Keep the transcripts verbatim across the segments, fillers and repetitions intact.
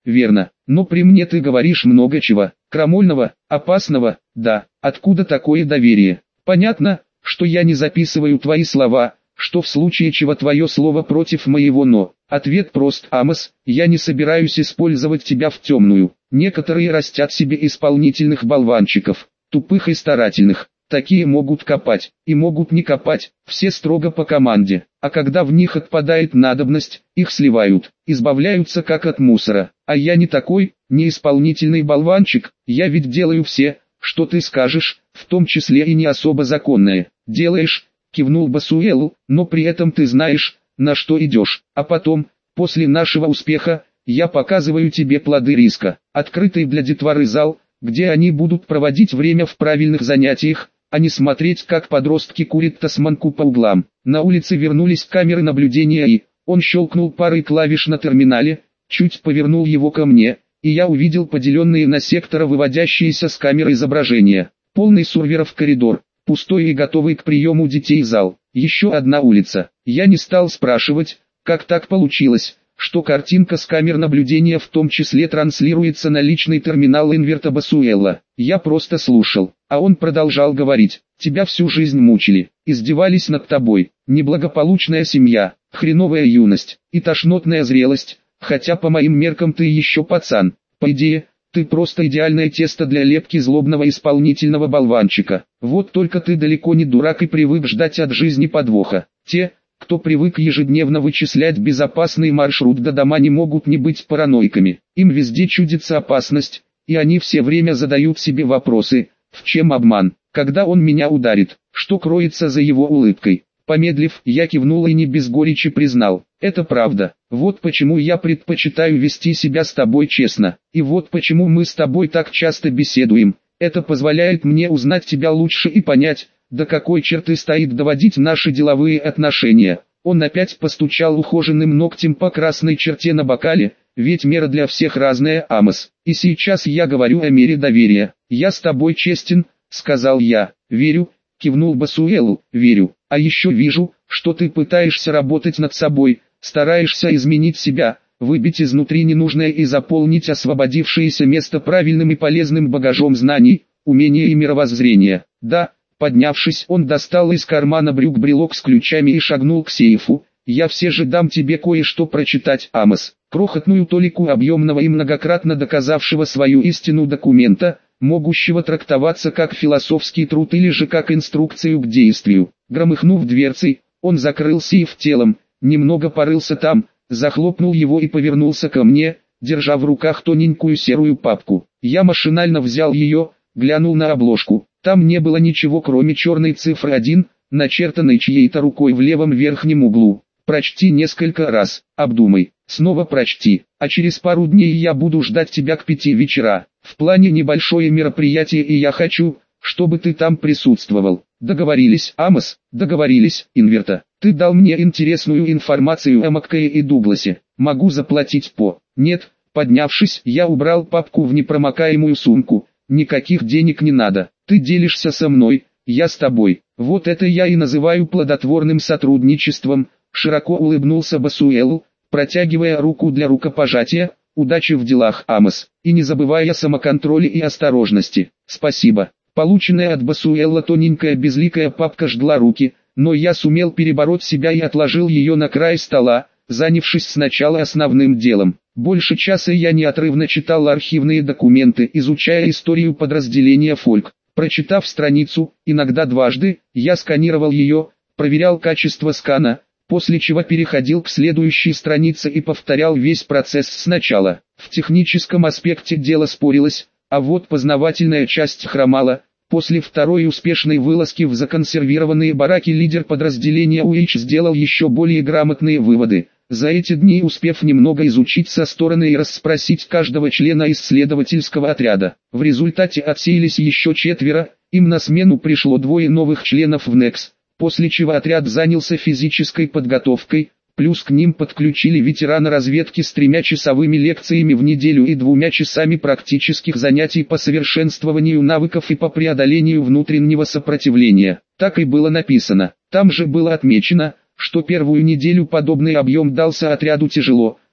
верно, но при мне ты говоришь много чего, крамольного, опасного, да, откуда такое доверие? Понятно, что я не записываю твои слова, что в случае чего твое слово против моего но. Ответ прост, Амос, я не собираюсь использовать тебя в темную. Некоторые растят себе исполнительных болванчиков, тупых и старательных. Такие могут копать, и могут не копать, все строго по команде. А когда в них отпадает надобность, их сливают, избавляются как от мусора. А я не такой, не исполнительный болванчик, я ведь делаю все, что ты скажешь, в том числе и не особо законное. Делаешь, кивнул Басуэлу, но при этом ты знаешь, на что идешь. А потом, после нашего успеха, я показываю тебе плоды риска. Открытый для детворы зал, где они будут проводить время в правильных занятиях, а не смотреть, как подростки курят тасманку по углам. На улице вернулись камеры наблюдения и, он щелкнул парой клавиш на терминале, чуть повернул его ко мне, и я увидел поделенные на сектора выводящиеся с камеры изображения. Полный сурверов коридор, пустой и готовый к приему детей зал. Еще одна улица. Я не стал спрашивать, как так получилось, что картинка с камер наблюдения в том числе транслируется на личный терминал Инверта Басуэлла. Я просто слушал, а он продолжал говорить: тебя всю жизнь мучили, издевались над тобой, неблагополучная семья, хреновая юность и тошнотная зрелость, хотя по моим меркам ты еще пацан. По идее, ты просто идеальное тесто для лепки злобного исполнительного болванчика. Вот только ты далеко не дурак и привык ждать от жизни подвоха. Те, кто привык ежедневно вычислять безопасный маршрут до дома, не могут не быть параноиками. Им везде чудится опасность, и они все время задают себе вопросы: в чем обман, когда он меня ударит, что кроется за его улыбкой. Помедлив, я кивнул и не без горечи признал: это правда. Вот почему я предпочитаю вести себя с тобой честно, и вот почему мы с тобой так часто беседуем. Это позволяет мне узнать тебя лучше и понять, до какой черты стоит доводить наши деловые отношения. Он опять постучал ухоженным ногтем по красной черте на бокале, ведь мера для всех разная, Амос. И сейчас я говорю о мере доверия. Я с тобой честен, сказал я. Верю, кивнул Басуэлу, верю. А еще вижу, что ты пытаешься работать над собой, стараешься изменить себя, выбить изнутри ненужное и заполнить освободившееся место правильным и полезным багажом знаний, умения и мировоззрения. Да. Поднявшись, он достал из кармана брюк брелок с ключами и шагнул к сейфу. «Я все же дам тебе кое-что прочитать, Амос». Крохотную толику объемного и многократно доказавшего свою истину документа, могущего трактоваться как философский труд или же как инструкцию к действию. Громыхнув дверцей, он закрыл сейф телом, немного порылся там, захлопнул его и повернулся ко мне, держа в руках тоненькую серую папку. Я машинально взял ее, глянул на обложку. Там не было ничего кроме черной цифры один, начертанной чьей-то рукой в левом верхнем углу. Прочти несколько раз, обдумай, снова прочти, а через пару дней я буду ждать тебя к пяти вечера. В плане небольшое мероприятие, и я хочу, чтобы ты там присутствовал. Договорились, Амос? Договорились, Инверта. Ты дал мне интересную информацию о Маккее и Дугласе. Могу заплатить по... Нет, поднявшись, я убрал папку в непромокаемую сумку. Никаких денег не надо. Ты делишься со мной, я с тобой. Вот это я и называю плодотворным сотрудничеством. Широко улыбнулся Басуэлу, протягивая руку для рукопожатия. Удачи в делах, Амос, и не забывай о самоконтроле и осторожности. Спасибо. Полученная от Басуэлла тоненькая безликая папка жгла руки, но я сумел перебороть себя и отложил ее на край стола, занявшись сначала основным делом. Больше часа я неотрывно читал архивные документы, изучая историю подразделения «Фольк». Прочитав страницу, иногда дважды, я сканировал ее, проверял качество скана, после чего переходил к следующей странице и повторял весь процесс сначала. В техническом аспекте дело спорилось, а вот познавательная часть хромала. После второй успешной вылазки в законсервированные бараки лидер подразделения Уич сделал еще более грамотные выводы. За эти дни успев немного изучить со стороны и расспросить каждого члена исследовательского отряда. В результате отсеялись еще четверо, им на смену пришло двое новых членов в Некс, после чего отряд занялся физической подготовкой, плюс к ним подключили ветерана разведки с тремя часовыми лекциями в неделю и двумя часами практических занятий по совершенствованию навыков и по преодолению внутреннего сопротивления. Так и было написано. Там же было отмечено, что первую неделю подобный объем дался отряду тяжело,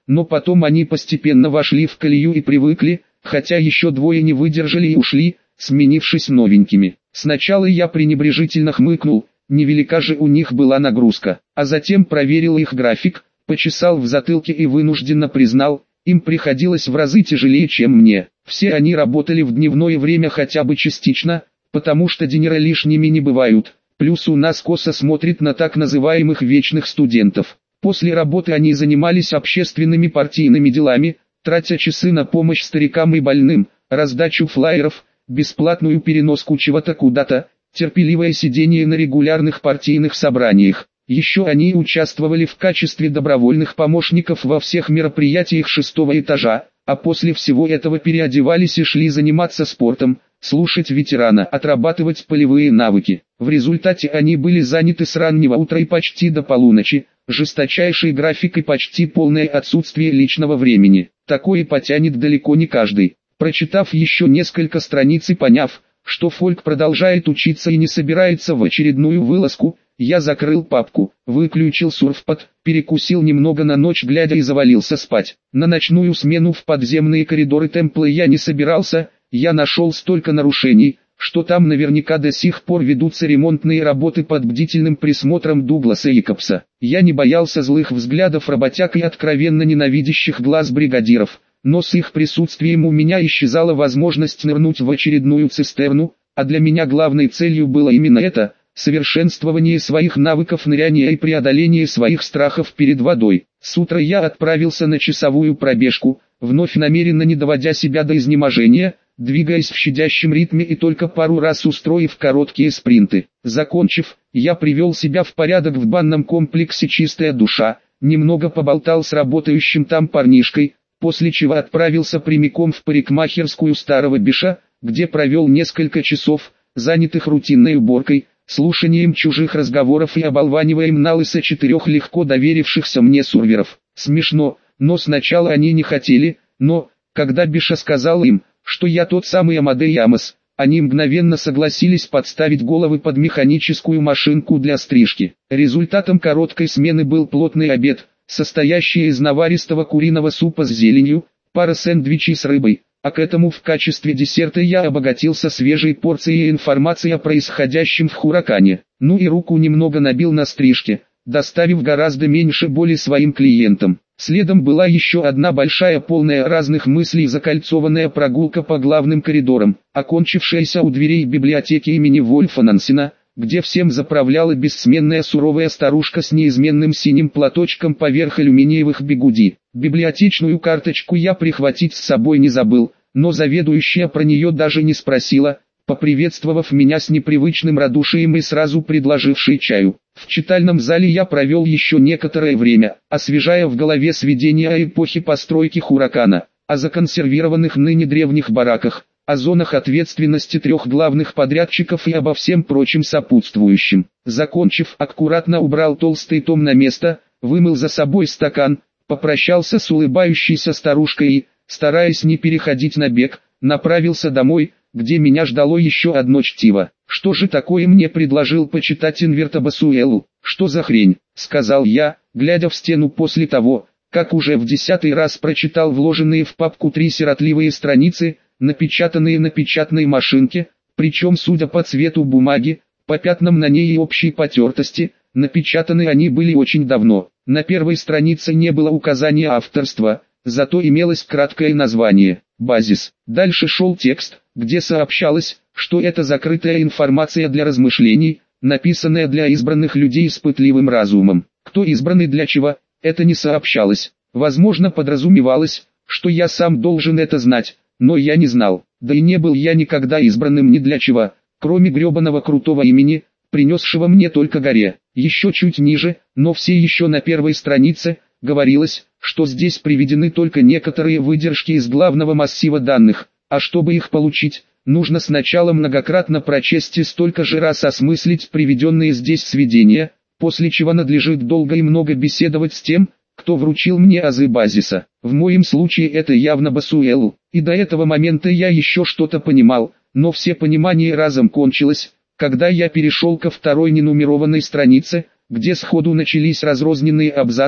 но потом они постепенно вошли в колею и привыкли, хотя еще двое не выдержали и ушли, сменившись новенькими. Сначала я пренебрежительно хмыкнул, невелика же у них была нагрузка, а затем проверил их график, почесал в затылке и вынужденно признал, им приходилось в разы тяжелее, чем мне. Все они работали в дневное время хотя бы частично, потому что динера лишними не бывают, плюс у нас косо смотрит на так называемых вечных студентов. После работы они занимались общественными партийными делами, тратя часы на помощь старикам и больным, раздачу флаеров, бесплатную переноску чего-то куда-то, терпеливое сидение на регулярных партийных собраниях. Еще они участвовали в качестве добровольных помощников во всех мероприятиях шестого этажа, а после всего этого переодевались и шли заниматься спортом, слушать ветерана, отрабатывать полевые навыки. В результате они были заняты с раннего утра и почти до полуночи, жесточайший график и почти полное отсутствие личного времени. Такое потянет далеко не каждый. Прочитав еще несколько страниц и поняв, что Фольк продолжает учиться и не собирается в очередную вылазку, я закрыл папку, выключил сурфпад, перекусил немного на ночь глядя и завалился спать. На ночную смену в подземные коридоры Темпла я не собирался, я нашел столько нарушений, что там наверняка до сих пор ведутся ремонтные работы под бдительным присмотром Дугласа Якобса. Я не боялся злых взглядов работяг и откровенно ненавидящих глаз бригадиров, но с их присутствием у меня исчезала возможность нырнуть в очередную цистерну, а для меня главной целью было именно это – совершенствование своих навыков ныряния и преодоление своих страхов перед водой. С утра я отправился на часовую пробежку, вновь намеренно не доводя себя до изнеможения, двигаясь в щадящем ритме и только пару раз устроив короткие спринты. Закончив, я привел себя в порядок в банном комплексе «Чистая душа», немного поболтал с работающим там парнишкой, после чего отправился прямиком в парикмахерскую Старого Биша, где провел несколько часов, занятых рутинной уборкой, слушанием чужих разговоров и оболваниваем на лысо четырех легко доверившихся мне сурверов. Смешно, но сначала они не хотели, но, когда Биша сказал им, что я тот самый Амадей Амос, они мгновенно согласились подставить головы под механическую машинку для стрижки. Результатом короткой смены был плотный обед, состоящий из наваристого куриного супа с зеленью, пара сэндвичей с рыбой, а к этому в качестве десерта я обогатился свежей порцией информации о происходящем в Хуракане. Ну и руку немного набил на стрижке, доставив гораздо меньше боли своим клиентам. Следом была еще одна большая полная разных мыслей закольцованная прогулка по главным коридорам, окончившаяся у дверей библиотеки имени Вольфа Нансена, где всем заправляла бессменная суровая старушка с неизменным синим платочком поверх алюминиевых бигуди. Библиотечную карточку я прихватить с собой не забыл, но заведующая про нее даже не спросила, поприветствовав меня с непривычным радушием и сразу предложившей чаю. В читальном зале я провел еще некоторое время, освежая в голове сведения о эпохе постройки Хуракана, о законсервированных ныне древних бараках, о зонах ответственности трех главных подрядчиков и обо всем прочем сопутствующем. Закончив, аккуратно убрал толстый том на место, вымыл за собой стакан, попрощался с улыбающейся старушкой и, стараясь не переходить на бег, направился домой, где меня ждало еще одно чтиво. «Что же такое мне предложил почитать Инвертобасуэлу? Что за хрень?» — сказал я, глядя в стену после того, как уже в десятый раз прочитал вложенные в папку три сиротливые страницы, напечатанные на печатной машинке, причем, судя по цвету бумаги, по пятнам на ней и общей потертости, напечатаны они были очень давно. На первой странице не было указания авторства, зато имелось краткое название «Базис». Дальше шел текст, где сообщалось, что это закрытая информация для размышлений, написанная для избранных людей с пытливым разумом. Кто избранный для чего, это не сообщалось. Возможно, подразумевалось, что я сам должен это знать, но я не знал. Да и не был я никогда избранным ни для чего, кроме гребаного крутого имени, принесшего мне только горе. Еще чуть ниже, но все еще на первой странице, говорилось, что здесь приведены только некоторые выдержки из главного массива данных, а чтобы их получить, нужно сначала многократно прочесть и столько же раз осмыслить приведенные здесь сведения, после чего надлежит долго и много беседовать с тем, кто вручил мне азы базиса. В моем случае это явно Басуэлу, и до этого момента я еще что-то понимал, но все понимание разом кончилось, когда я перешел ко второй ненумерованной странице, где сходу начались разрозненные абзацы,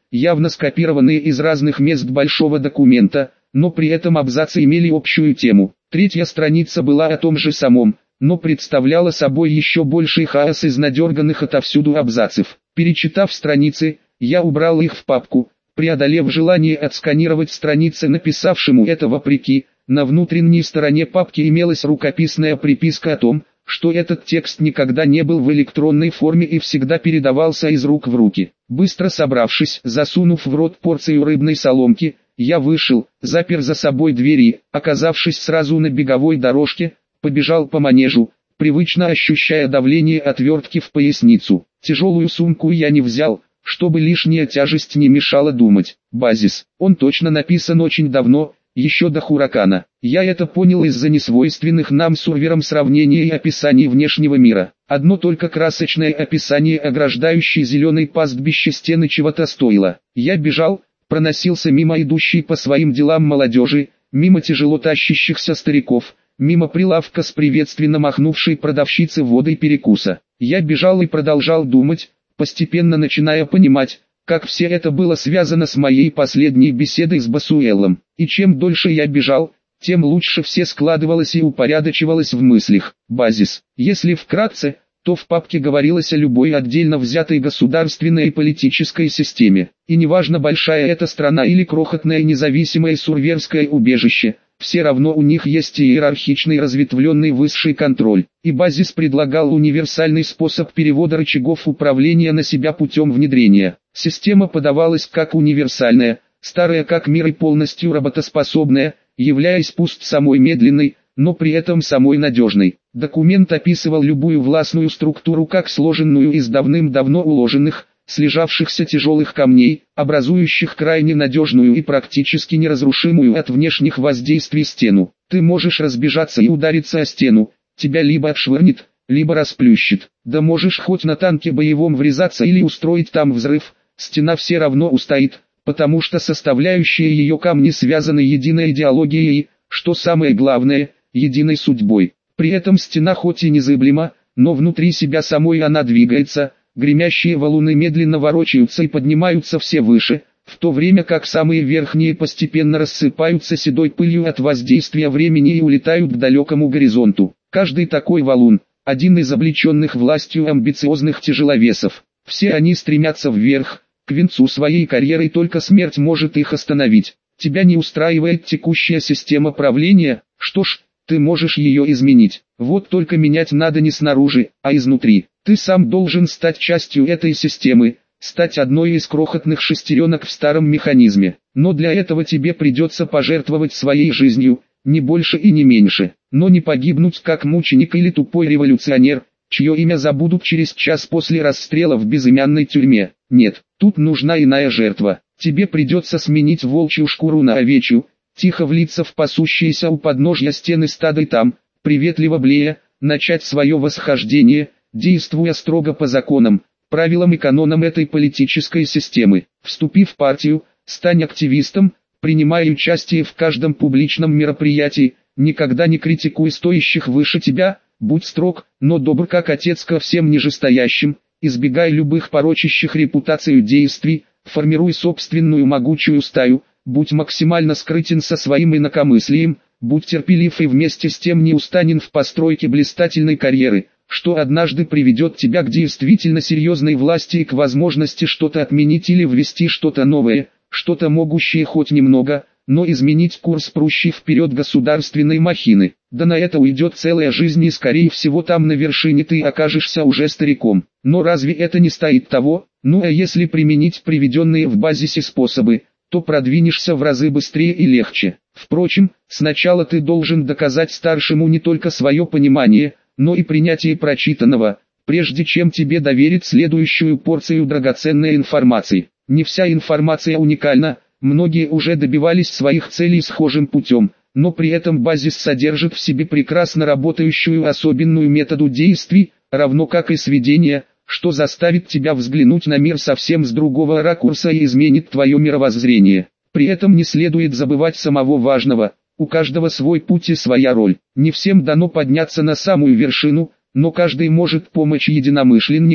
явно скопированные из разных мест большого документа, но при этом абзацы имели общую тему. Третья страница была о том же самом, но представляла собой еще больший хаос из надерганных отовсюду абзацев. Перечитав страницы, я убрал их в папку, преодолев желание отсканировать страницы написавшему это вопреки. На внутренней стороне папки имелась рукописная приписка о том, что этот текст никогда не был в электронной форме и всегда передавался из рук в руки. Быстро собравшись, засунув в рот порцию рыбной соломки, я вышел, запер за собой двери, оказавшись сразу на беговой дорожке, побежал по манежу, привычно ощущая давление отвертки в поясницу. Тяжелую сумку я не взял, чтобы лишняя тяжесть не мешала думать. Базис, он точно написан очень давно, еще до Хуракана. Я это понял из-за несвойственных нам серверам сравнений и описаний внешнего мира. Одно только красочное описание ограждающей зеленой пастбище стены чего-то стоило. Я бежал, проносился мимо идущей по своим делам молодежи, мимо тяжело тащащихся стариков, мимо прилавка с приветственно махнувшей продавщицы водой перекуса. Я бежал и продолжал думать, постепенно начиная понимать, как все это было связано с моей последней беседой с Басуэлом. И чем дольше я бежал, тем лучше все складывалось и упорядочивалось в мыслях. Базис. Если вкратце, то в папке говорилось о любой отдельно взятой государственной и политической системе. И неважно, большая эта страна или крохотное независимое сурверское убежище, все равно у них есть иерархичный разветвленный высший контроль. И Базис предлагал универсальный способ перевода рычагов управления на себя путем внедрения. Система подавалась как универсальная, старая как мир и полностью работоспособная, являясь пусть самой медленной, но при этом самой надежной. Документ описывал любую властную структуру как сложенную из давным-давно уложенных, слежавшихся тяжелых камней, образующих крайне надежную и практически неразрушимую от внешних воздействий стену. Ты можешь разбежаться и удариться о стену, тебя либо отшвырнет, либо расплющит. Да можешь хоть на танке боевом врезаться или устроить там взрыв, стена все равно устоит, потому что составляющие ее камни связаны единой идеологией и, что самое главное, единой судьбой. При этом стена хоть и незыблема, но внутри себя самой она двигается, гремящие валуны медленно ворочаются и поднимаются все выше, в то время как самые верхние постепенно рассыпаются седой пылью от воздействия времени и улетают к далекому горизонту. Каждый такой валун – один из облеченных властью амбициозных тяжеловесов. Все они стремятся вверх, к венцу своей карьеры, только смерть может их остановить. Тебя не устраивает текущая система правления, что ж, ты можешь ее изменить. Вот только менять надо не снаружи, а изнутри. Ты сам должен стать частью этой системы, стать одной из крохотных шестеренок в старом механизме. Но для этого тебе придется пожертвовать своей жизнью, не больше и не меньше. Но не погибнуть как мученик или тупой революционер, чье имя забудут через час после расстрела в безымянной тюрьме. Нет, тут нужна иная жертва. Тебе придется сменить волчью шкуру на овечью, тихо влиться в пасущиеся у подножья стены стада и там, приветливо блея, начать свое восхождение, действуя строго по законам, правилам и канонам этой политической системы. Вступив в партию, стань активистом, принимай участие в каждом публичном мероприятии, никогда не критикуй стоящих выше тебя, будь строг, но добр как отец ко всем нижестоящим, избегай любых порочащих репутацию действий, формируй собственную могучую стаю, будь максимально скрытен со своим инакомыслием, будь терпелив и вместе с тем неустанен в постройке блистательной карьеры, что однажды приведет тебя к действительно серьезной власти и к возможности что-то отменить или ввести что-то новое, что-то могущее хоть немного, но изменить курс прущей вперед государственной махины. Да на это уйдет целая жизнь, и скорее всего там на вершине ты окажешься уже стариком. Но разве это не стоит того? Ну а если применить приведенные в базисе способы, то продвинешься в разы быстрее и легче. Впрочем, сначала ты должен доказать старшему не только свое понимание, но и принятие прочитанного, прежде чем тебе доверить следующую порцию драгоценной информации. Не вся информация уникальна, многие уже добивались своих целей схожим путем, но при этом базис содержит в себе прекрасно работающую особенную методу действий, равно как и сведения, что заставит тебя взглянуть на мир совсем с другого ракурса и изменит твое мировоззрение. При этом не следует забывать самого важного: у каждого свой путь и своя роль. Не всем дано подняться на самую вершину, но каждый может помочь единомышленникам,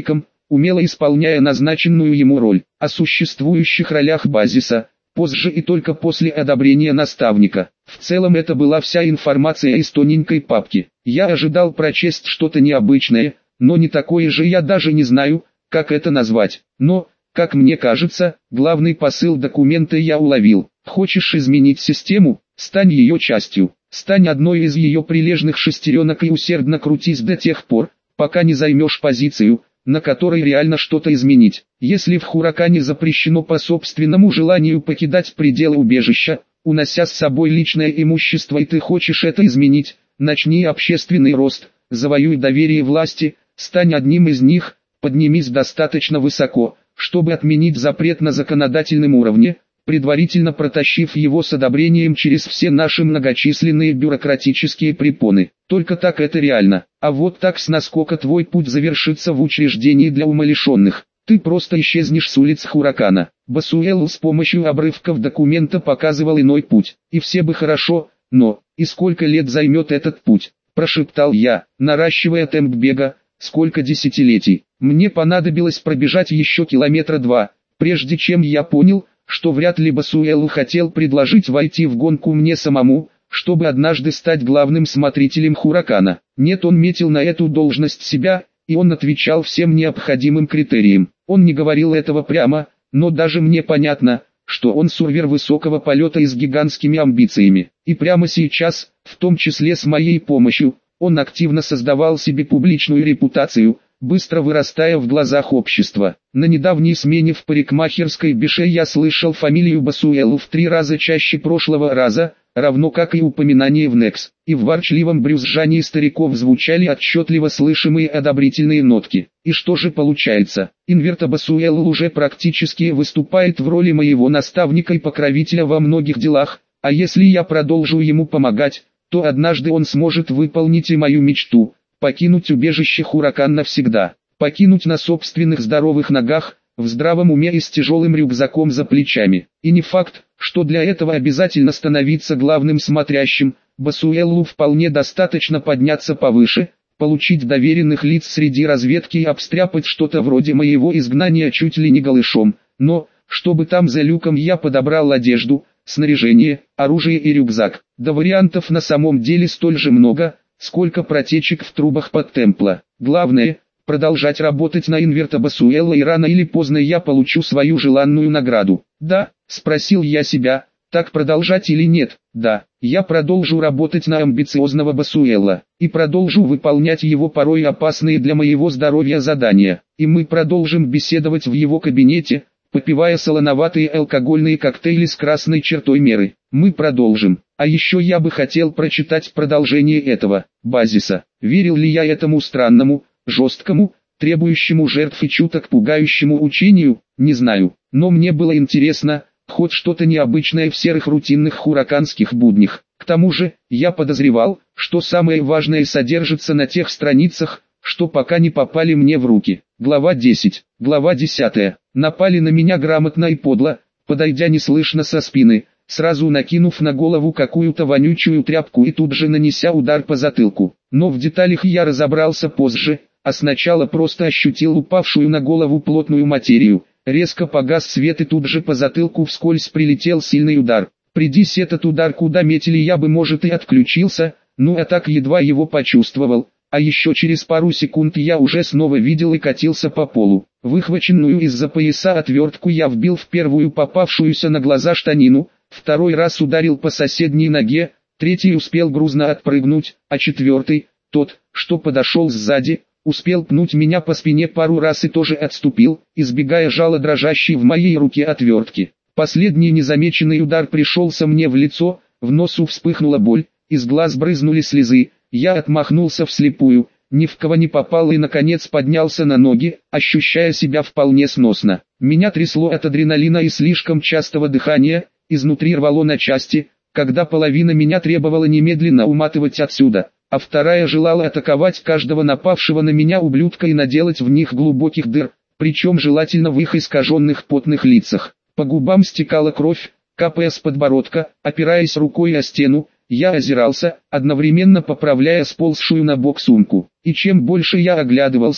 умело исполняя назначенную ему роль. О существующих ролях базиса позже и только после одобрения наставника. В целом это была вся информация из тоненькой папки. Я ожидал прочесть что-то необычное, но не такое же я даже не знаю, как это назвать. Но, как мне кажется, главный посыл документа я уловил. Хочешь изменить систему? Стань ее частью. Стань одной из ее прилежных шестеренок и усердно крутись до тех пор, пока не займешь позицию, на которой реально что-то изменить. Если в Хуракане запрещено по собственному желанию покидать пределы убежища, унося с собой личное имущество, и ты хочешь это изменить, начни общественный рост, завоюй доверие власти, стань одним из них, поднимись достаточно высоко, чтобы отменить запрет на законодательном уровне, предварительно протащив его с одобрением через все наши многочисленные бюрократические препоны. Только так это реально. А вот так с наскока твой путь завершится в учреждении для умалишенных. Ты просто исчезнешь с улиц Хуракана. Басуэлл с помощью обрывков документа показывал иной путь. И все бы хорошо, но, и сколько лет займет этот путь? Прошептал я, наращивая темп бега, сколько десятилетий. Мне понадобилось пробежать еще километра два, прежде чем я понял, что вряд ли Басуэлл хотел предложить войти в гонку мне самому, чтобы однажды стать главным смотрителем Хуракана. Нет, он метил на эту должность себя, и он отвечал всем необходимым критериям. Он не говорил этого прямо, но даже мне понятно, что он сурвер высокого полета и с гигантскими амбициями. И прямо сейчас, в том числе с моей помощью, он активно создавал себе публичную репутацию, быстро вырастая в глазах общества. На недавней смене в парикмахерской Беше я слышал фамилию Басуэлл в три раза чаще прошлого раза, равно как и упоминание в Некс. И в ворчливом брюзжании стариков звучали отчетливо слышимые одобрительные нотки. И что же получается? Инверто Басуэлл уже практически выступает в роли моего наставника и покровителя во многих делах, а если я продолжу ему помогать, то однажды он сможет выполнить и мою мечту – покинуть убежище Хуракан навсегда, покинуть на собственных здоровых ногах, в здравом уме и с тяжелым рюкзаком за плечами. И не факт, что для этого обязательно становиться главным смотрящим, Басуэллу вполне достаточно подняться повыше, получить доверенных лиц среди разведки и обстряпать что-то вроде моего изгнания чуть ли не голышом, но, чтобы там за люком я подобрал одежду, снаряжение, оружие и рюкзак. Да вариантов на самом деле столь же много, сколько протечек в трубах под темпла. Главное, продолжать работать на Инверто Басуэлла, и рано или поздно я получу свою желанную награду. Да, спросил я себя, так продолжать или нет? Да, я продолжу работать на амбициозного Басуэлла, и продолжу выполнять его порой опасные для моего здоровья задания. И мы продолжим беседовать в его кабинете, попивая солоноватые алкогольные коктейли с красной чертой меры. Мы продолжим. А еще я бы хотел прочитать продолжение этого базиса. Верил ли я этому странному, жесткому, требующему жертв и чуток пугающему учению, не знаю. Но мне было интересно, хоть что-то необычное в серых рутинных хураканских буднях. К тому же, я подозревал, что самое важное содержится на тех страницах, что пока не попали мне в руки. Глава десять. Глава десятая. Напали на меня грамотно и подло, подойдя неслышно со спины, сразу накинув на голову какую-то вонючую тряпку и тут же нанеся удар по затылку. Но в деталях я разобрался позже, а сначала просто ощутил упавшую на голову плотную материю. Резко погас свет и тут же по затылку вскользь прилетел сильный удар. Придись этот удар куда метили, я бы может и отключился, ну а так едва его почувствовал. А еще через пару секунд я уже снова видел и катился по полу. Выхваченную из-за пояса отвертку я вбил в первую попавшуюся на глаза штанину, второй раз ударил по соседней ноге, третий успел грузно отпрыгнуть, а четвертый, тот, что подошел сзади, успел пнуть меня по спине пару раз и тоже отступил, избегая жала дрожащей в моей руке отвертки. Последний незамеченный удар пришелся мне в лицо, в носу вспыхнула боль, из глаз брызнули слезы. Я отмахнулся вслепую, ни в кого не попал и наконец поднялся на ноги, ощущая себя вполне сносно. Меня трясло от адреналина и слишком частого дыхания, изнутри рвало на части, когда половина меня требовала немедленно уматывать отсюда, а вторая желала атаковать каждого напавшего на меня ублюдка и наделать в них глубоких дыр, причем желательно в их искаженных потных лицах. По губам стекала кровь, капая с подбородка, опираясь рукой о стену. Я озирался, одновременно поправляя сползшую на бок сумку. И чем больше я оглядывался,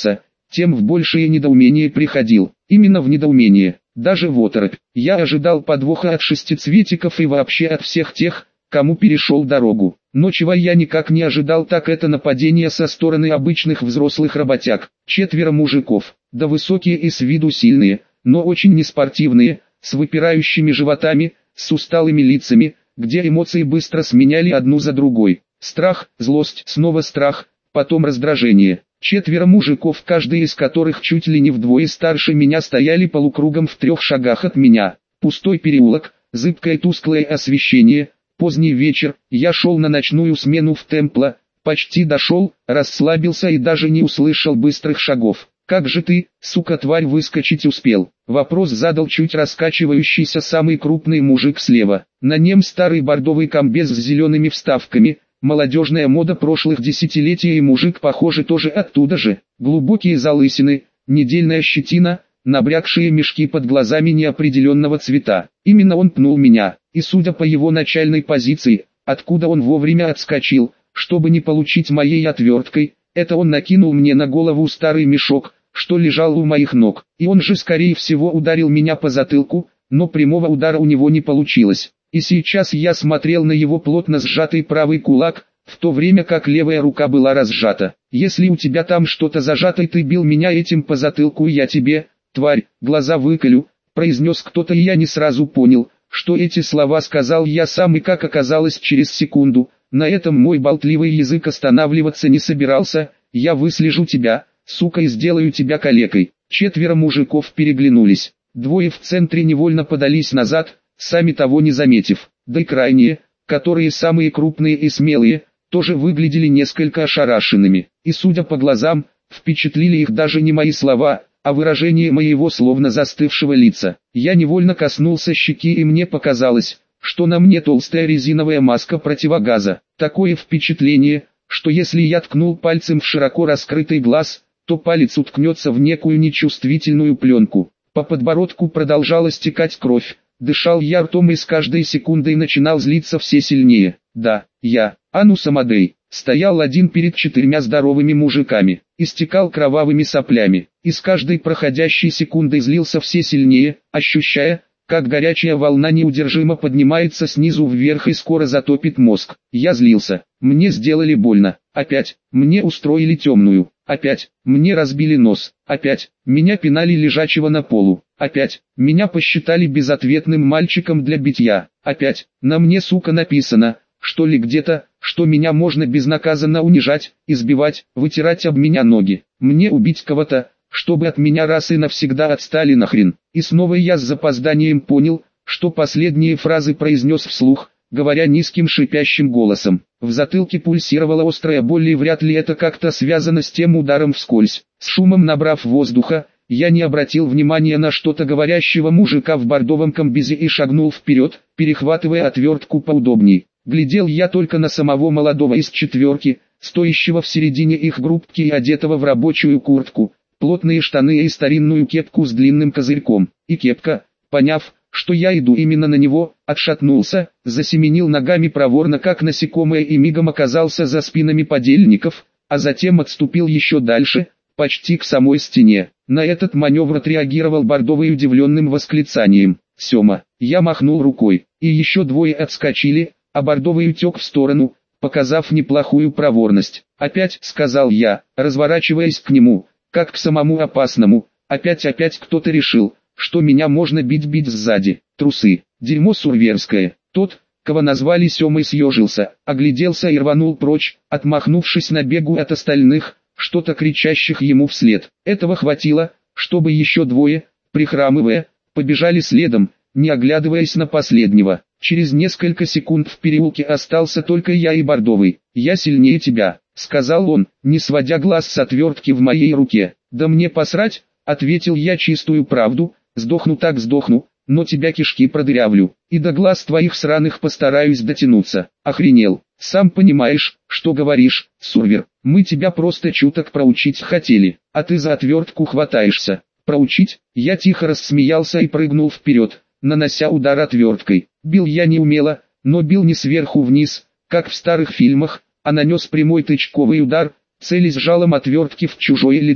тем в большее недоумение приходил. Именно в недоумение, даже в оторопь. Я ожидал подвоха от шестицветиков и вообще от всех тех, кому перешел дорогу. Но чего я никак не ожидал, так это нападение со стороны обычных взрослых работяг. Четверо мужиков, да высокие и с виду сильные, но очень неспортивные, с выпирающими животами, с усталыми лицами, где эмоции быстро сменяли одну за другой. Страх, злость, снова страх, потом раздражение. Четверо мужиков, каждый из которых чуть ли не вдвое старше меня, стояли полукругом в трех шагах от меня. Пустой переулок, зыбкое тусклое освещение, поздний вечер, я шел на ночную смену в Темпло, почти дошел, расслабился и даже не услышал быстрых шагов. «Как же ты, сука тварь, выскочить успел?» Вопрос задал чуть раскачивающийся самый крупный мужик слева. На нем старый бордовый комбез с зелеными вставками, молодежная мода прошлых десятилетий, и мужик, похоже, тоже оттуда же. Глубокие залысины, недельная щетина, набрякшие мешки под глазами неопределенного цвета. Именно он пнул меня, и судя по его начальной позиции, откуда он вовремя отскочил, чтобы не получить моей отверткой, это он накинул мне на голову старый мешок, что лежал у моих ног, и он же скорее всего ударил меня по затылку, но прямого удара у него не получилось. И сейчас я смотрел на его плотно сжатый правый кулак, в то время как левая рука была разжата. «Если у тебя там что-то зажато и ты бил меня этим по затылку, я тебе, тварь, глаза выколю», произнес кто-то, и я не сразу понял, что эти слова сказал я сам, и как оказалось через секунду, на этом мой болтливый язык останавливаться не собирался. «Я выслежу тебя, сука, и сделаю тебя калекой». Четверо мужиков переглянулись, двое в центре невольно подались назад, сами того не заметив, да и крайние, которые самые крупные и смелые, тоже выглядели несколько ошарашенными, и судя по глазам, впечатлили их даже не мои слова, а выражение моего словно застывшего лица. Я невольно коснулся щеки, и мне показалось, что на мне толстая резиновая маска противогаза. Такое впечатление, что если я ткнул пальцем в широко раскрытый глаз, то палец уткнется в некую нечувствительную пленку. По подбородку продолжала стекать кровь, дышал я ртом и с каждой секундой начинал злиться все сильнее. Да, я, Анус Амадей, стоял один перед четырьмя здоровыми мужиками, истекал кровавыми соплями, и с каждой проходящей секундой злился все сильнее, ощущая, как горячая волна неудержимо поднимается снизу вверх и скоро затопит мозг. Я злился, мне сделали больно, опять, мне устроили темную, опять, мне разбили нос, опять, меня пинали лежачего на полу, опять, меня посчитали безответным мальчиком для битья, опять, на мне, сука, написано, что ли где-то, что меня можно безнаказанно унижать, избивать, вытирать об меня ноги, мне убить кого-то, чтобы от меня раз и навсегда отстали нахрен. И снова я с запозданием понял, что последние фразы произнес вслух, говоря низким шипящим голосом. В затылке пульсировала острая боль, и вряд ли это как-то связано с тем ударом вскользь. С шумом набрав воздуха, я не обратил внимания на что-то говорящего мужика в бордовом комбезе и шагнул вперед, перехватывая отвертку поудобней. Глядел я только на самого молодого из четверки, стоящего в середине их группки и одетого в рабочую куртку, плотные штаны и старинную кепку с длинным козырьком. И кепка, поняв, что я иду именно на него, отшатнулся, засеменил ногами проворно как насекомое и мигом оказался за спинами подельников, а затем отступил еще дальше, почти к самой стене. На этот маневр отреагировал бордовый удивленным восклицанием. «Сема!» Я махнул рукой, и еще двое отскочили, а бордовый утек в сторону, показав неплохую проворность. «Опять», — сказал я, разворачиваясь к нему, как к самому опасному, опять-опять кто-то решил, что меня можно бить-бить сзади. Трусы, дерьмо сурверское. Тот, кого назвали Семой, съежился, огляделся и рванул прочь, отмахнувшись на бегу от остальных, что-то кричащих ему вслед. Этого хватило, чтобы еще двое, прихрамывая, побежали следом, не оглядываясь на последнего. Через несколько секунд в переулке остался только я и бордовый. «Я сильнее тебя», — сказал он, не сводя глаз с отвертки в моей руке. «Да мне посрать», — ответил я чистую правду, «сдохну так сдохну, но тебя кишки продырявлю, и до глаз твоих сраных постараюсь дотянуться». «Охренел, сам понимаешь, что говоришь, Сурвер, мы тебя просто чуток проучить хотели, а ты за отвертку хватаешься». «Проучить?» Я тихо рассмеялся и прыгнул вперед, нанося удар отверткой. Бил я не умело, но бил не сверху вниз, как в старых фильмах, а нанес прямой тычковый удар, целясь жалом отвертки в чужое лицо.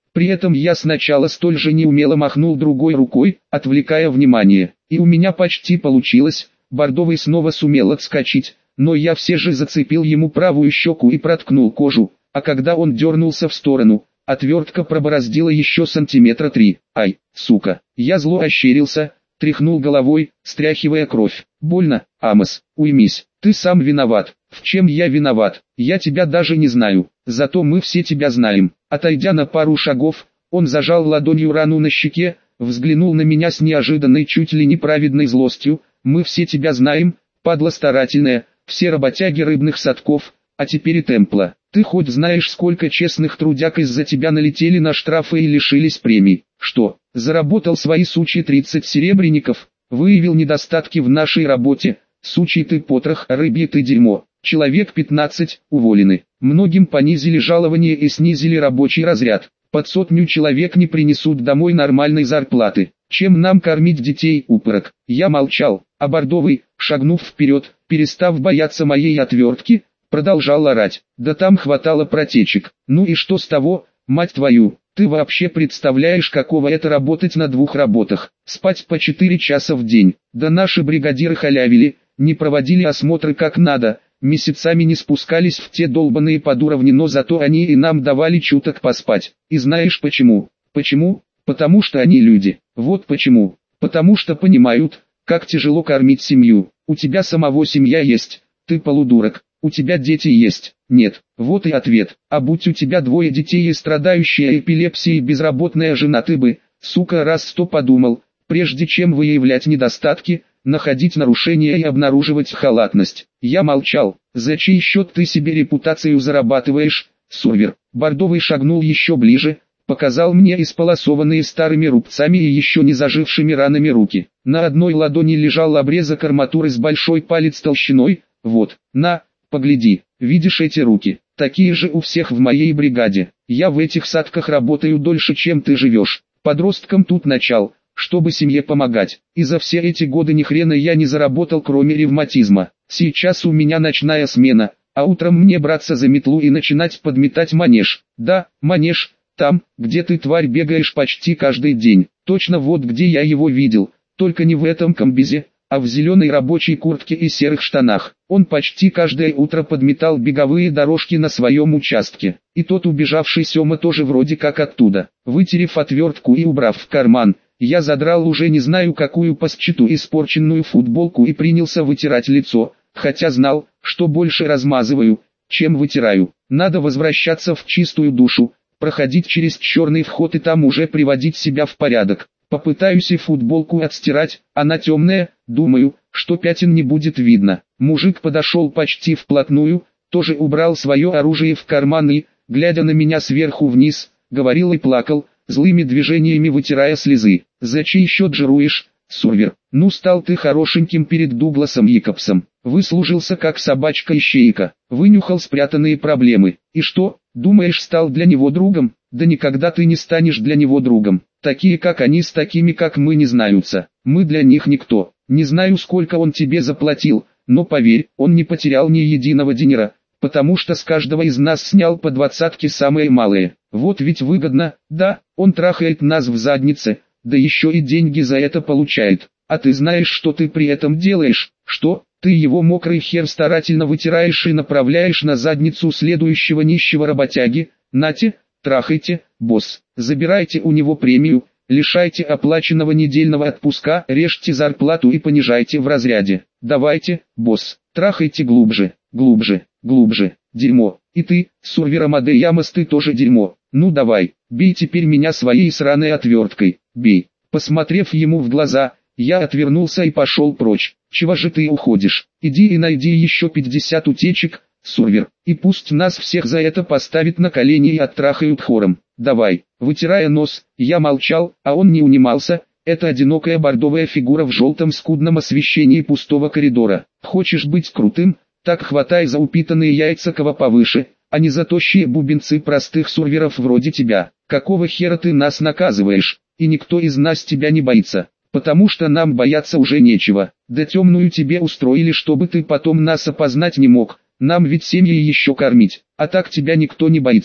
При этом я сначала столь же неумело махнул другой рукой, отвлекая внимание, и у меня почти получилось. Бордовый снова сумел отскочить, но я все же зацепил ему правую щеку и проткнул кожу, а когда он дернулся в сторону, отвертка пробороздила еще сантиметра три. Ай, сука, я зло ощерился, тряхнул головой, стряхивая кровь. Больно, Амос, уймись, ты сам виноват. В чем я виноват? Я тебя даже не знаю, зато мы все тебя знаем. Отойдя на пару шагов, он зажал ладонью рану на щеке, взглянул на меня с неожиданной чуть ли неправедной злостью. Мы все тебя знаем, падла старательная, все работяги рыбных садков, а теперь и Темпла. Ты хоть знаешь, сколько честных трудяг из-за тебя налетели на штрафы и лишились премий? Что, заработал свои сучьи тридцать серебряников, выявил недостатки в нашей работе, сучий ты потрох, рыбье ты дерьмо. Человек пятнадцать уволены, многим понизили жалование и снизили рабочий разряд. Под сотню человек не принесут домой нормальной зарплаты. Чем нам кормить детей, упырок? Я молчал, а Бордовый, шагнув вперед, перестав бояться моей отвертки, продолжал орать. Да там хватало протечек. Ну и что с того, мать твою? Ты вообще представляешь, каково это работать на двух работах? Спать по четыре часа в день. Да наши бригадиры халявили, не проводили осмотры как надо, месяцами не спускались в те долбаные подуровни, но зато они и нам давали чуток поспать. И знаешь почему? Почему? Потому что они люди. Вот почему. Потому что понимают, как тяжело кормить семью. У тебя самого семья есть, ты полудурок. У тебя дети есть? Нет. Вот и ответ. А будь у тебя двое детей и страдающая эпилепсией безработная жена, ты бы, сука, раз сто подумал, прежде чем выявлять недостатки, находить нарушения и обнаруживать халатность. Я молчал. За чей счет ты себе репутацию зарабатываешь, Сурвер? Бордовый шагнул еще ближе, показал мне исполосованные старыми рубцами и еще не зажившими ранами руки. На одной ладони лежал обрезок арматуры с большой палец толщиной. Вот, на, погляди, видишь эти руки? Такие же у всех в моей бригаде. Я в этих садках работаю дольше, чем ты живешь. Подросткам тут начал, чтобы семье помогать. И за все эти годы ни хрена я не заработал, кроме ревматизма. Сейчас у меня ночная смена, а утром мне браться за метлу и начинать подметать манеж. Да, манеж, там, где ты, тварь, бегаешь почти каждый день. Точно вот где я его видел, только не в этом комбизе, а в зеленой рабочей куртке и серых штанах. Он почти каждое утро подметал беговые дорожки на своем участке. И тот убежавший Сема тоже вроде как оттуда. Вытерев отвертку и убрав в карман, я задрал уже не знаю какую пасчету испорченную футболку и принялся вытирать лицо, хотя знал, что больше размазываю, чем вытираю. Надо возвращаться в чистую душу, проходить через черный вход и там уже приводить себя в порядок. Попытаюсь и футболку отстирать, она темная, думаю, что пятен не будет видно. Мужик подошел почти вплотную, тоже убрал свое оружие в карман и, глядя на меня сверху вниз, говорил и плакал, злыми движениями вытирая слезы. «За чей счет жируешь, Сурвер? Ну стал ты хорошеньким перед Дугласом Якобсом, выслужился как собачка-ищейка, вынюхал спрятанные проблемы. И что, думаешь, стал для него другом? Да никогда ты не станешь для него другом. Такие как они с такими как мы не знаются. Мы для них никто. Не знаю, сколько он тебе заплатил, но поверь, он не потерял ни единого денера, потому что с каждого из нас снял по двадцатке самые малые. Вот ведь выгодно, да, он трахает нас в заднице, да еще и деньги за это получает. А ты знаешь, что ты при этом делаешь? Что? Ты его мокрый хер старательно вытираешь и направляешь на задницу следующего нищего работяги. Нате, трахайте, босс, забирайте у него премию, лишайте оплаченного недельного отпуска, режьте зарплату и понижайте в разряде. Давайте, босс, трахайте глубже, глубже, глубже, дерьмо. И ты, Сурвер Амадеямос, ты тоже дерьмо. Ну давай, бей теперь меня своей сраной отверткой, бей. Посмотрев ему в глаза, я отвернулся и пошел прочь. Чего же ты уходишь? Иди и найди еще пятьдесят утечек, Сурвер, и пусть нас всех за это поставят на колени и оттрахают хором. Давай. Вытирая нос, я молчал, а он не унимался. Это одинокая бордовая фигура в желтом скудном освещении пустого коридора. Хочешь быть крутым? Так хватай за упитанные яйца кого повыше, а не за тощие бубенцы простых сурверов вроде тебя. Какого хера ты нас наказываешь? И никто из нас тебя не боится, потому что нам бояться уже нечего. Да темную тебе устроили, чтобы ты потом нас опознать не мог. Нам ведь семьи еще кормить, а так тебя никто не боится.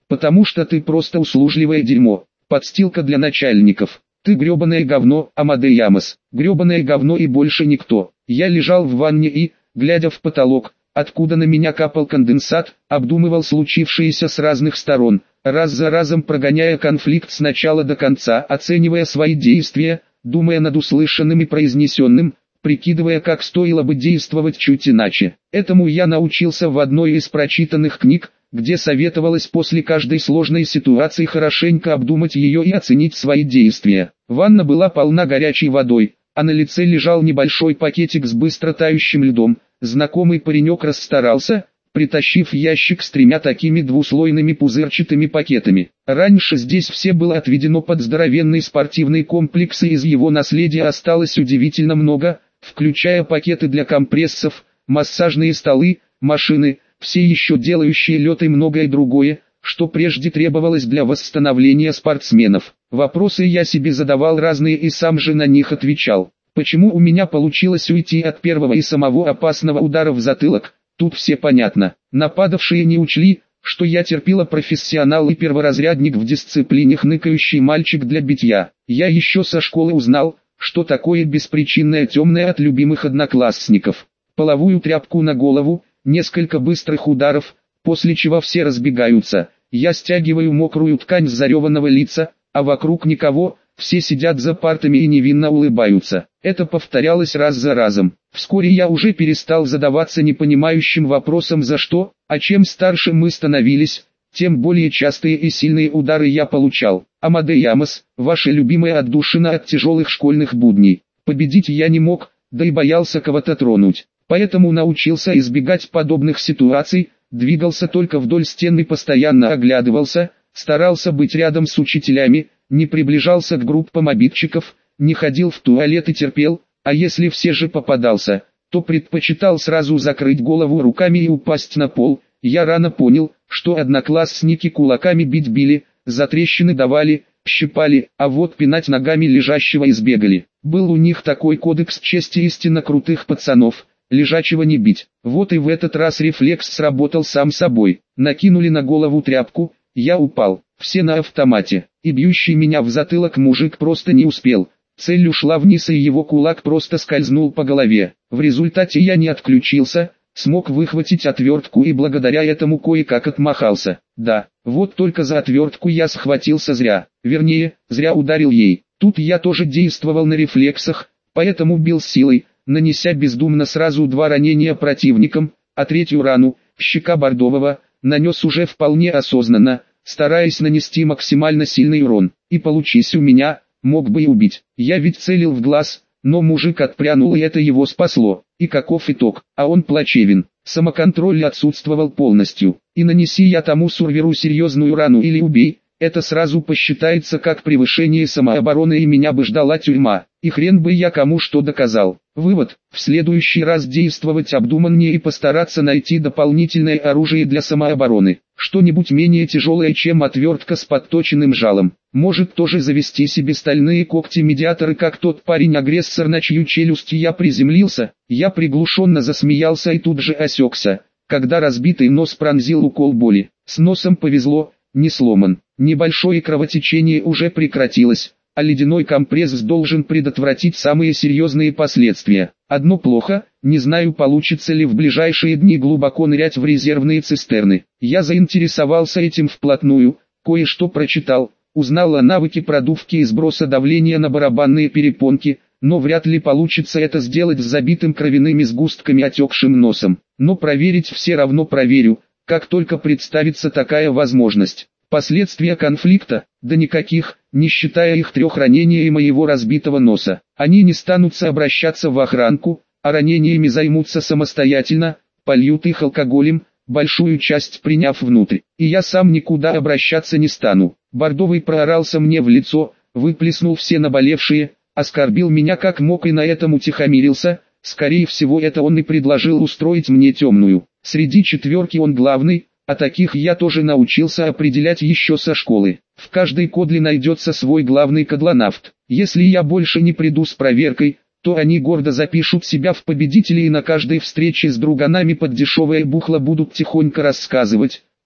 Потому что ты просто услужливое дерьмо, подстилка для начальников. Ты гребаное говно, Амадеямос, гребаное говно и больше никто. Я лежал в ванне и, глядя в потолок, откуда на меня капал конденсат, обдумывал случившееся с разных сторон, раз за разом прогоняя конфликт с начала до конца, оценивая свои действия, думая над услышанным и произнесенным, прикидывая, как стоило бы действовать чуть иначе. Этому я научился в одной из прочитанных книг, где советовалось после каждой сложной ситуации хорошенько обдумать ее и оценить свои действия. Ванна была полна горячей водой, а на лице лежал небольшой пакетик с быстро тающим льдом. Знакомый паренек расстарался, притащив ящик с тремя такими двуслойными пузырчатыми пакетами. Раньше здесь все было отведено под здоровенный спортивный комплекс, и из его наследия осталось удивительно много, включая пакеты для компрессов, массажные столы, машины, все еще делающие лед и многое другое, что прежде требовалось для восстановления спортсменов. Вопросы я себе задавал разные и сам же на них отвечал. Почему у меня получилось уйти от первого и самого опасного удара в затылок? Тут все понятно. Нападавшие не учли, что я терпила профессионал и перворазрядник в дисциплине хныкающий мальчик для битья. Я еще со школы узнал, что такое беспричинное темное от любимых одноклассников. Половую тряпку на голову, несколько быстрых ударов, после чего все разбегаются. Я стягиваю мокрую ткань с зареванного лица, а вокруг никого, все сидят за партами и невинно улыбаются. Это повторялось раз за разом. Вскоре я уже перестал задаваться непонимающим вопросом за что, а чем старше мы становились, тем более частые и сильные удары я получал. Амадеямос, ваша любимая отдушина от тяжелых школьных будней. Победить я не мог, да и боялся кого-то тронуть. Поэтому научился избегать подобных ситуаций, двигался только вдоль стены, постоянно оглядывался, старался быть рядом с учителями, не приближался к группам обидчиков, не ходил в туалет и терпел, а если все же попадался, то предпочитал сразу закрыть голову руками и упасть на пол. Я рано понял, что одноклассники кулаками бить били, затрещины давали, щипали, а вот пинать ногами лежащего избегали. Был у них такой кодекс чести истинно крутых пацанов, лежачего не бить. Вот и в этот раз рефлекс сработал сам собой. Накинули на голову тряпку, я упал, все на автомате, и бьющий меня в затылок мужик просто не успел. Цель ушла вниз, и его кулак просто скользнул по голове. В результате я не отключился, смог выхватить отвертку и благодаря этому кое-как отмахался. Да, вот только за отвертку я схватился зря, вернее, зря ударил ей. Тут я тоже действовал на рефлексах, поэтому бил силой, нанеся бездумно сразу два ранения противникам, а третью рану, щека Бордового, нанес уже вполне осознанно, стараясь нанести максимально сильный урон. И получись у меня, мог бы и убить. Я ведь целил в глаз, но мужик отпрянул, и это его спасло. И каков итог? А он плачевен. Самоконтроль отсутствовал полностью. И нанеси я тому сурверу серьезную рану или убей, это сразу посчитается как превышение самообороны, и меня бы ждала тюрьма. И хрен бы я кому что доказал. Вывод: в следующий раз действовать обдуманнее и постараться найти дополнительное оружие для самообороны. Что-нибудь менее тяжелое, чем отвертка с подточенным жалом. Может тоже завести себе стальные когти-медиаторы, как тот парень-агрессор, на чью челюсть я приземлился. Я приглушенно засмеялся и тут же осекся, когда разбитый нос пронзил укол боли. С носом повезло, не сломан. Небольшое кровотечение уже прекратилось, а ледяной компресс должен предотвратить самые серьезные последствия. Одно плохо, не знаю, получится ли в ближайшие дни глубоко нырять в резервные цистерны. Я заинтересовался этим вплотную, кое-что прочитал, узнал о навыке продувки и сброса давления на барабанные перепонки, но вряд ли получится это сделать с забитым кровяными сгустками отекшим носом. Но проверить все равно проверю, как только представится такая возможность. Последствия конфликта? Да никаких, не считая их трех ранений и моего разбитого носа. Они не станут обращаться в охранку, а ранениями займутся самостоятельно, польют их алкоголем, большую часть приняв внутрь. И я сам никуда обращаться не стану. Бордовый проорался мне в лицо, выплеснул все наболевшие, оскорбил меня как мог и на этом утихомирился. Скорее всего, это он и предложил устроить мне темную. Среди четверки он главный, а таких я тоже научился определять еще со школы. В каждой кодле найдется свой главный кодлонавт. Если я больше не приду с проверкой, то они гордо запишут себя в победители и на каждой встрече с друганами под дешевое бухло будут тихонько рассказывать,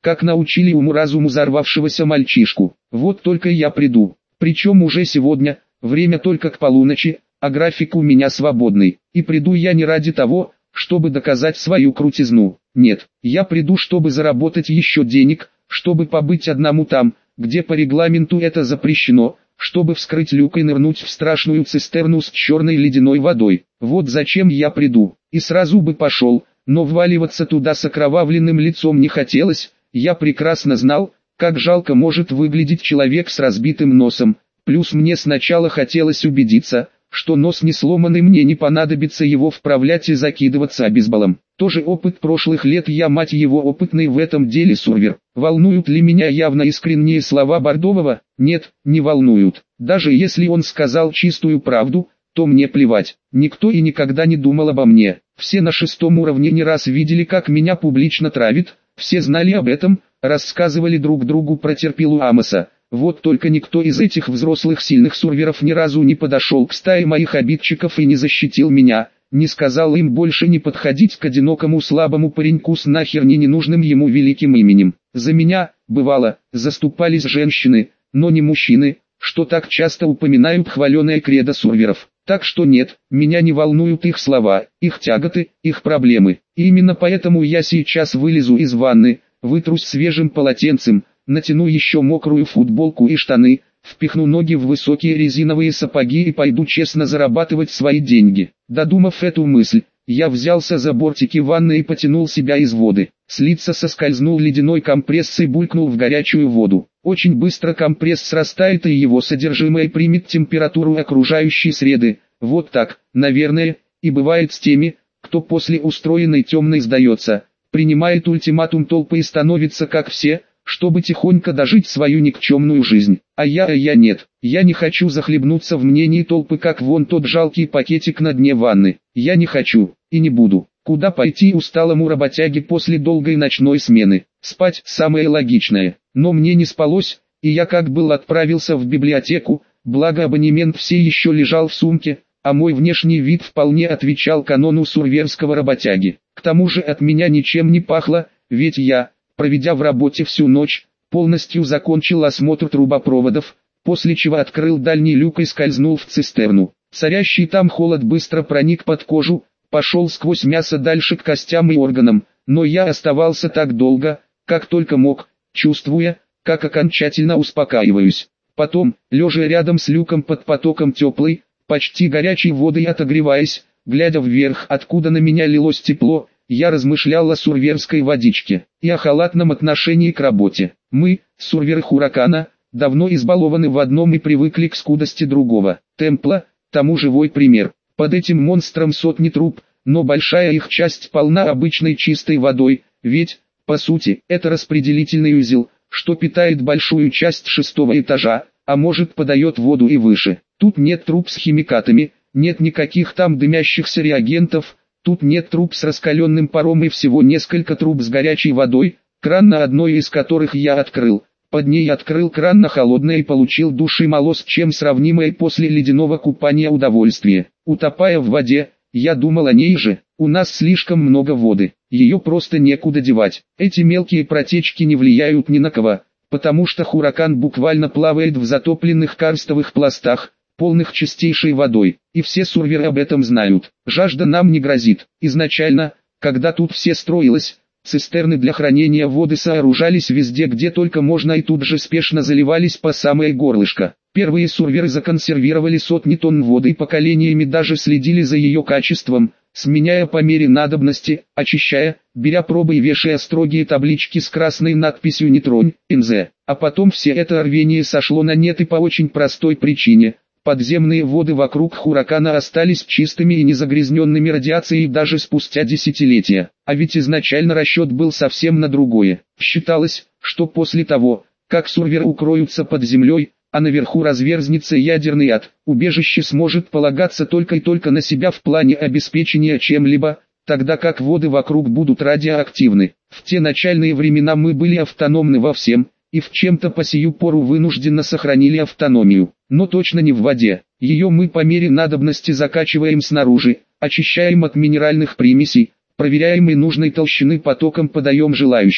как научили уму-разуму взорвавшегося мальчишку. Вот только я приду, причем уже сегодня, время только к полуночи, а график у меня свободный, и приду я не ради того, чтобы доказать свою крутизну. Нет, я приду, чтобы заработать еще денег, чтобы побыть одному там, где по регламенту это запрещено, чтобы вскрыть люк и нырнуть в страшную цистерну с черной ледяной водой. Вот зачем я приду, и сразу бы пошел, но вваливаться туда с окровавленным лицом не хотелось. Я прекрасно знал, как жалко может выглядеть человек с разбитым носом, плюс мне сначала хотелось убедиться, что нос не сломанный, мне не понадобится его вправлять и закидываться обезболом. Тоже опыт прошлых лет, я мать его опытный в этом деле сурвер. Волнуют ли меня явно искренние слова Бордового? Нет, не волнуют. Даже если он сказал чистую правду, то мне плевать. Никто и никогда не думал обо мне. Все на шестом уровне не раз видели, как меня публично травит, все знали об этом, рассказывали друг другу про терпилу Амоса. Вот только никто из этих взрослых сильных сурверов ни разу не подошел к стае моих обидчиков и не защитил меня, не сказал им больше не подходить к одинокому слабому пареньку с нахер не ненужным ему великим именем. За меня, бывало, заступались женщины, но не мужчины, что так часто упоминают хваленое кредо сурверов. Так что нет, меня не волнуют их слова, их тяготы, их проблемы. И именно поэтому я сейчас вылезу из ванны, вытрусь свежим полотенцем, натяну еще мокрую футболку и штаны, впихну ноги в высокие резиновые сапоги и пойду честно зарабатывать свои деньги. Додумав эту мысль, я взялся за бортики ванны и потянул себя из воды. С лица соскользнул ледяной компресс и булькнул в горячую воду. Очень быстро компресс срастает и его содержимое примет температуру окружающей среды. Вот так, наверное, и бывает с теми, кто после устроенной темной сдается, принимает ультиматум толпы и становится как все, чтобы тихонько дожить свою никчемную жизнь. А я, а я нет. Я не хочу захлебнуться в мнении толпы, как вон тот жалкий пакетик на дне ванны. Я не хочу, и не буду. Куда пойти усталому работяге после долгой ночной смены? Спать – самое логичное. Но мне не спалось, и я как был отправился в библиотеку, благо абонемент все еще лежал в сумке, а мой внешний вид вполне отвечал канону сурверского работяги. К тому же от меня ничем не пахло, ведь я, проведя в работе всю ночь, полностью закончил осмотр трубопроводов, после чего открыл дальний люк и скользнул в цистерну. Царящий там холод быстро проник под кожу, пошел сквозь мясо дальше к костям и органам, но я оставался так долго, как только мог, чувствуя, как окончательно успокаиваюсь. Потом, лежа рядом с люком под потоком теплой, почти горячей воды и отогреваясь, глядя вверх, откуда на меня лилось тепло, я размышлял о сурверской водичке и о халатном отношении к работе. Мы, сурверы Хуракана, давно избалованы в одном и привыкли к скудости другого. Темпла, тому живой пример. Под этим монстром сотни труб, но большая их часть полна обычной чистой водой, ведь, по сути, это распределительный узел, что питает большую часть шестого этажа, а может подает воду и выше. Тут нет труб с химикатами, нет никаких там дымящихся реагентов. Тут нет труб с раскаленным паром и всего несколько труб с горячей водой, кран на одной из которых я открыл. Под ней открыл кран на холодное и получил душ и мало с чем сравнимое после ледяного купания удовольствие. Утопая в воде, я думал о ней же, у нас слишком много воды, ее просто некуда девать. Эти мелкие протечки не влияют ни на кого, потому что Хуракан буквально плавает в затопленных карстовых пластах, полных чистейшей водой, и все сурверы об этом знают. Жажда нам не грозит. Изначально, когда тут все строилось, цистерны для хранения воды сооружались везде, где только можно, и тут же спешно заливались по самое горлышко. Первые сурверы законсервировали сотни тонн воды и поколениями даже следили за ее качеством, сменяя по мере надобности, очищая, беря пробы и вешая строгие таблички с красной надписью «Не тронь, эн зэ». А потом все это рвение сошло на нет и по очень простой причине. Подземные воды вокруг Хуракана остались чистыми и незагрязненными радиацией даже спустя десятилетия. А ведь изначально расчет был совсем на другое. Считалось, что после того, как сурверы укроются под землей, а наверху разверзнется ядерный ад, убежище сможет полагаться только и только на себя в плане обеспечения чем-либо, тогда как воды вокруг будут радиоактивны. В те начальные времена мы были автономны во всем, и в чем-то по сию пору вынужденно сохранили автономию, но точно не в воде. Ее мы по мере надобности закачиваем снаружи, очищаем от минеральных примесей, проверяем и нужной толщины потоком подаем желающим.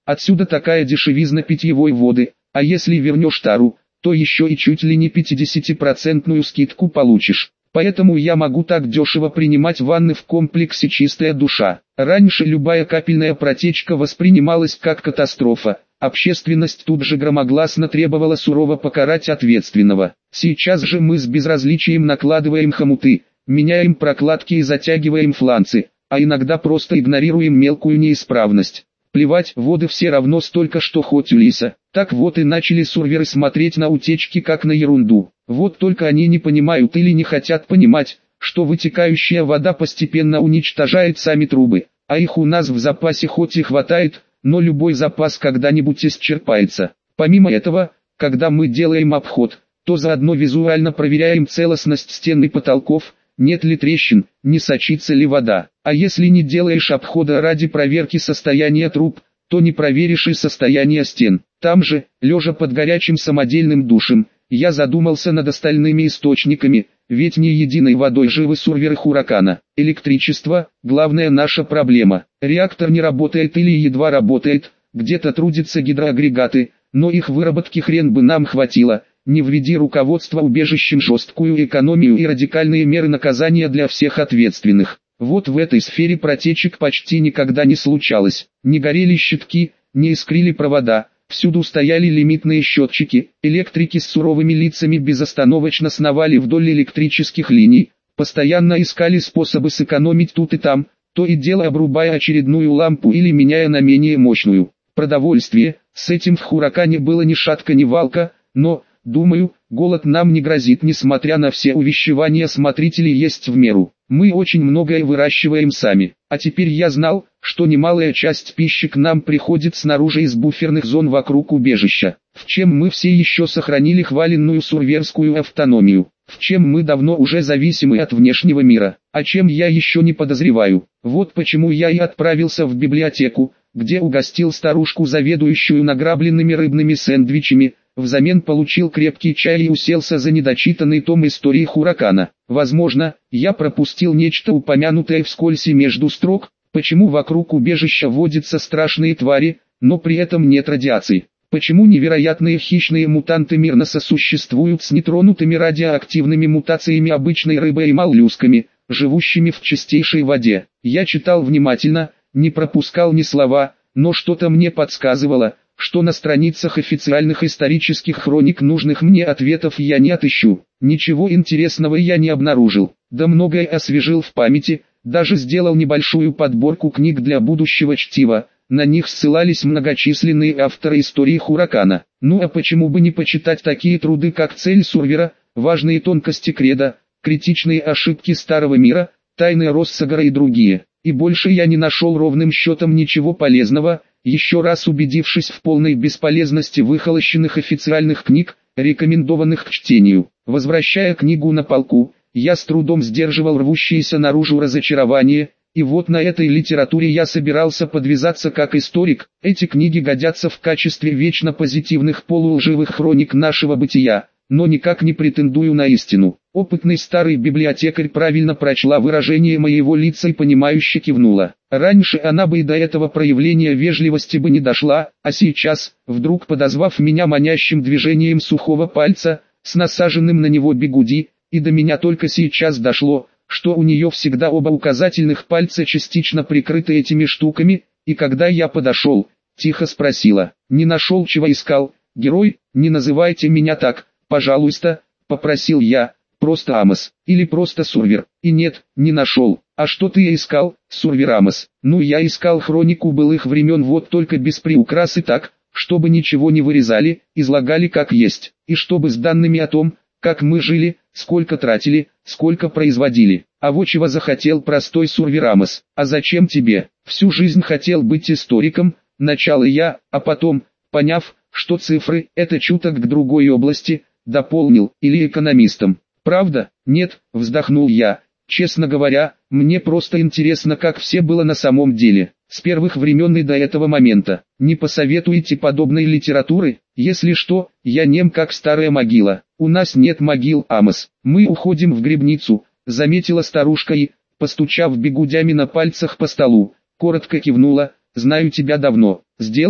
Отсюда такая дешевизна питьевой воды, а если вернешь тару, то еще и чуть ли не пятидесятипроцентную скидку получишь. Поэтому я могу так дешево принимать ванны в комплексе «Чистая душа». Раньше любая капельная протечка воспринималась как катастрофа. Общественность тут же громогласно требовала сурово покарать ответственного. Сейчас же мы с безразличием накладываем хомуты, меняем прокладки и затягиваем фланцы, а иногда просто игнорируем мелкую неисправность. Плевать, воды все равно столько, что хоть улиса. Так вот и начали сурверы смотреть на утечки как на ерунду. Вот только они не понимают или не хотят понимать, что вытекающая вода постепенно уничтожает сами трубы, а их у нас в запасе хоть и хватает, но любой запас когда-нибудь исчерпается. Помимо этого, когда мы делаем обход, то заодно визуально проверяем целостность стен и потолков, нет ли трещин, не сочится ли вода. А если не делаешь обхода ради проверки состояния труб, то не проверишь и состояние стен. Там же, лежа под горячим самодельным душем, я задумался над остальными источниками, ведь не единой водой живы сурверы Huracan. Электричество – главная наша проблема. Реактор не работает или едва работает, где-то трудятся гидроагрегаты, но их выработки хрен бы нам хватило. Не введи руководство убежищем жесткую экономию и радикальные меры наказания для всех ответственных. Вот в этой сфере протечек почти никогда не случалось. Не горели щитки, не искрили провода, всюду стояли лимитные счетчики, электрики с суровыми лицами безостановочно сновали вдоль электрических линий, постоянно искали способы сэкономить тут и там, то и дело обрубая очередную лампу или меняя на менее мощную. Продовольствие, с этим в Huracan было ни шатка ни валка, но... Думаю, голод нам не грозит, несмотря на все увещевания смотрителей есть в меру. Мы очень многое выращиваем сами. А теперь я знал, что немалая часть пищи к нам приходит снаружи из буферных зон вокруг убежища. В чем мы все еще сохранили хваленную сурверскую автономию. В чем мы давно уже зависимы от внешнего мира. О чем я еще не подозреваю. Вот почему я и отправился в библиотеку, где угостил старушку, заведующую награбленными рыбными сэндвичами, взамен получил крепкий чай и уселся за недочитанный том истории Huracan. Возможно, я пропустил нечто упомянутое вскользь и между строк, почему вокруг убежища водятся страшные твари, но при этом нет радиации. Почему невероятные хищные мутанты мирно сосуществуют с нетронутыми радиоактивными мутациями обычной рыбы и моллюсками, живущими в чистейшей воде. Я читал внимательно, не пропускал ни слова, но что-то мне подсказывало, что на страницах официальных исторических хроник нужных мне ответов я не отыщу. Ничего интересного я не обнаружил, да многое освежил в памяти, даже сделал небольшую подборку книг для будущего чтива, на них ссылались многочисленные авторы истории Huracan. Ну а почему бы не почитать такие труды, как «Цель сурвера», «Важные тонкости кредо», «Критичные ошибки старого мира», «Тайны Россагора» и другие. И больше я не нашел ровным счетом ничего полезного, еще раз убедившись в полной бесполезности выхолощенных официальных книг, рекомендованных к чтению. Возвращая книгу на полку, я с трудом сдерживал рвущееся наружу разочарование, и вот на этой литературе я собирался подвязаться как историк. Эти книги годятся в качестве вечно позитивных полулживых хроник нашего бытия, но никак не претендую на истину. Опытный старый библиотекарь правильно прочла выражение моего лица и понимающе кивнула. Раньше она бы и до этого проявления вежливости бы не дошла, а сейчас, вдруг подозвав меня манящим движением сухого пальца, с насаженным на него бигуди, и до меня только сейчас дошло, что у нее всегда оба указательных пальца частично прикрыты этими штуками, и когда я подошел, тихо спросила: «Не нашел, чего искал, герой? Не называйте меня так, пожалуйста», — попросил я. «Просто Амос, или просто Сурвер». И нет, не нашел. А что ты искал, Сурвер Амос? Ну я искал хронику былых времен, вот только без приукрас и так, чтобы ничего не вырезали, излагали как есть, и чтобы с данными о том, как мы жили, сколько тратили, сколько производили. А вот чего захотел простой Сурвер Амос. А зачем тебе? Всю жизнь хотел быть историком, начал я, а потом, поняв, что цифры – это чуток к другой области, дополнил, или экономистом. «Правда? Нет», — вздохнул я. «Честно говоря, мне просто интересно, как все было на самом деле, с первых времен и до этого момента. Не посоветуете подобной литературы? Если что, я нем как старая могила». «У нас нет могил, Амос. Мы уходим в гробницу», — заметила старушка и, постучав бигудями на пальцах по столу, коротко кивнула. «Знаю тебя давно. Сделаю,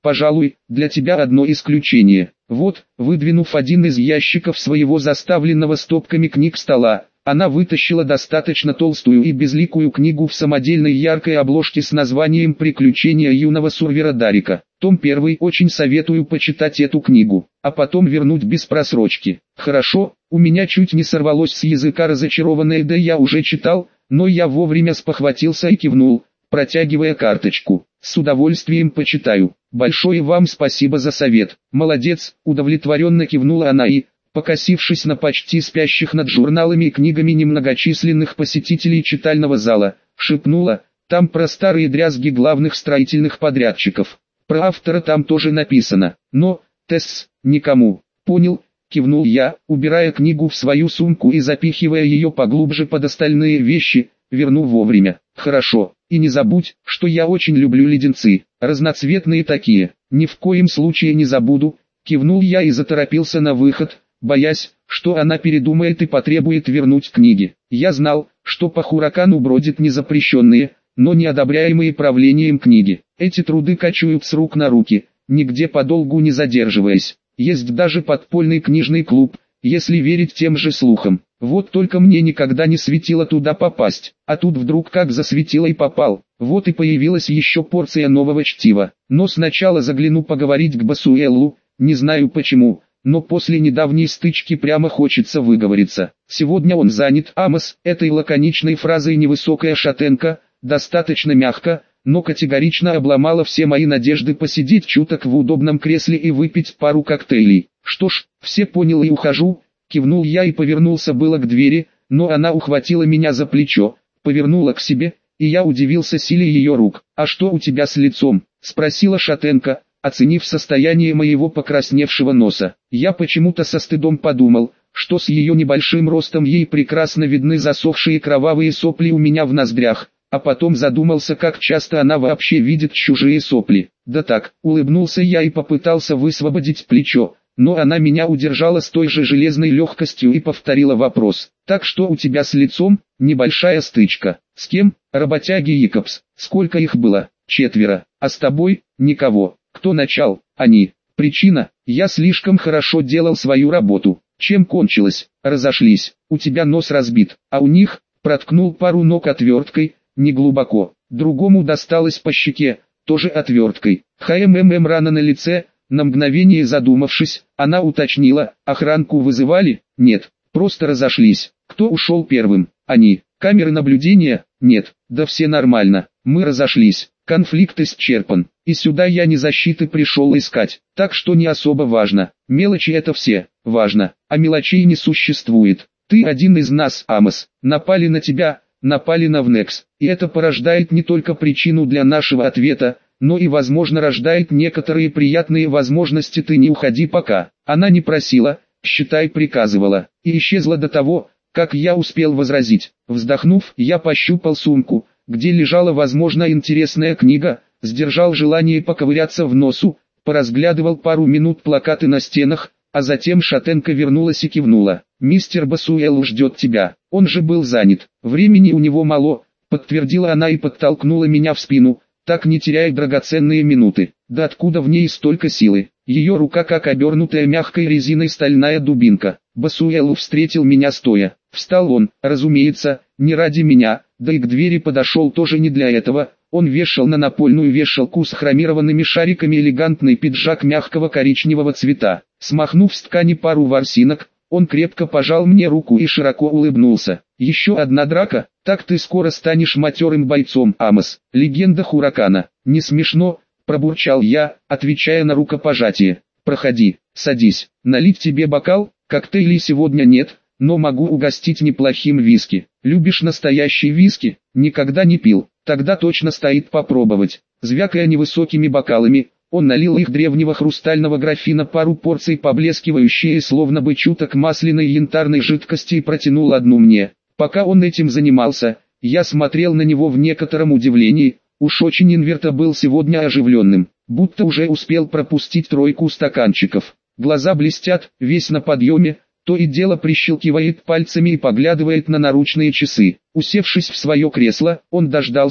пожалуй, для тебя одно исключение. Вот, выдвинув один из ящиков своего заставленного стопками книг стола, она вытащила достаточно толстую и безликую книгу в самодельной яркой обложке с названием «Приключения юного Сурвера Дарика». Том первый. Очень советую почитать эту книгу, а потом вернуть без просрочки. Хорошо, у меня чуть не сорвалось с языка разочарованное «да я уже читал», но я вовремя спохватился и кивнул, протягивая карточку. С удовольствием почитаю. Большое вам спасибо за совет. Молодец, удовлетворенно кивнула она и, покосившись на почти спящих над журналами и книгами немногочисленных посетителей читального зала, шепнула: там про старые дрязги главных строительных подрядчиков. Про автора там тоже написано, но, тесс, никому. Понял, кивнул я, убирая книгу в свою сумку и запихивая ее поглубже под остальные вещи, верну вовремя. Хорошо, и не забудь, что я очень люблю леденцы, разноцветные такие, ни в коем случае не забуду, кивнул я и заторопился на выход, боясь, что она передумает и потребует вернуть книги. Я знал, что по Хуракану бродят незапрещенные, но неодобряемые правлением книги. Эти труды кочуют с рук на руки, нигде подолгу не задерживаясь. Есть даже подпольный книжный клуб, если верить тем же слухам. Вот только мне никогда не светило туда попасть, а тут вдруг как засветило и попал. Вот и появилась еще порция нового чтива. Но сначала загляну поговорить к Басуэллу, не знаю почему, но после недавней стычки прямо хочется выговориться. Сегодня он занят. Амос, этой лаконичной фразой невысокая шатенка, достаточно мягко, но категорично обломала все мои надежды посидеть чуток в удобном кресле и выпить пару коктейлей. Что ж, все понял и ухожу, кивнул я и повернулся было к двери, но она ухватила меня за плечо, повернула к себе, и я удивился силе ее рук. «А что у тебя с лицом?» – спросила шатенка, оценив состояние моего покрасневшего носа. Я почему-то со стыдом подумал, что с ее небольшим ростом ей прекрасно видны засохшие кровавые сопли у меня в ноздрях, а потом задумался, как часто она вообще видит чужие сопли. Да так, улыбнулся я и попытался высвободить плечо, но она меня удержала с той же железной легкостью и повторила вопрос. «Так что у тебя с лицом?» «Небольшая стычка». «С кем?» «Работяги Якобс». «Сколько их было?» «Четверо». «А с тобой?» «Никого». «Кто начал?» «Они». «Причина?» «Я слишком хорошо делал свою работу». «Чем кончилось?» «Разошлись». «У тебя нос разбит, а у них?» Проткнул пару ног отверткой, не глубоко. Другому досталось по щеке, тоже отверткой. ХММ рана на лице. На мгновение задумавшись, она уточнила: охранку вызывали? Нет, просто разошлись. Кто ушел первым? Они. Камеры наблюдения? Нет. Да все нормально. Мы разошлись. Конфликт исчерпан. И сюда я не защиты пришел искать. Так что не особо важно. Мелочи это все. Важно. А мелочей не существует. Ты один из нас, Амос. Напали на тебя, напали на Внекс. И это порождает не только причину для нашего ответа, но и возможно рождает некоторые приятные возможности. Ты не уходи пока. Она не просила, считай приказывала, и исчезла до того, как я успел возразить. Вздохнув, я пощупал сумку, где лежала возможно интересная книга, сдержал желание поковыряться в носу, поразглядывал пару минут плакаты на стенах, а затем шатенка вернулась и кивнула. «Мистер Басуэлл ждет тебя, он же был занят, времени у него мало», подтвердила она и подтолкнула меня в спину, так не теряя драгоценные минуты. Да откуда в ней столько силы? Ее рука как обернутая мягкой резиной стальная дубинка. Басуэлл встретил меня стоя. Встал он, разумеется, не ради меня, да и к двери подошел тоже не для этого. Он вешал на напольную вешалку с хромированными шариками элегантный пиджак мягкого коричневого цвета. Смахнув с ткани пару ворсинок, он крепко пожал мне руку и широко улыбнулся. «Еще одна драка? Так ты скоро станешь матерым бойцом, Амос, легенда Хуракана». «Не смешно», – пробурчал я, отвечая на рукопожатие. «Проходи, садись. Налить тебе бокал? Коктейлей сегодня нет, но могу угостить неплохим виски. Любишь настоящий виски?» «Никогда не пил. Тогда точно стоит попробовать». Звякая невысокими бокалами, он налил их древнего хрустального графина пару порций поблескивающие словно бы чуток масляной янтарной жидкости и протянул одну мне. Пока он этим занимался, я смотрел на него в некотором удивлении. Уж очень Инверта был сегодня оживленным, будто уже успел пропустить тройку стаканчиков. Глаза блестят, весь на подъеме, то и дело прищелкивает пальцами и поглядывает на наручные часы. Усевшись в свое кресло, он дождался,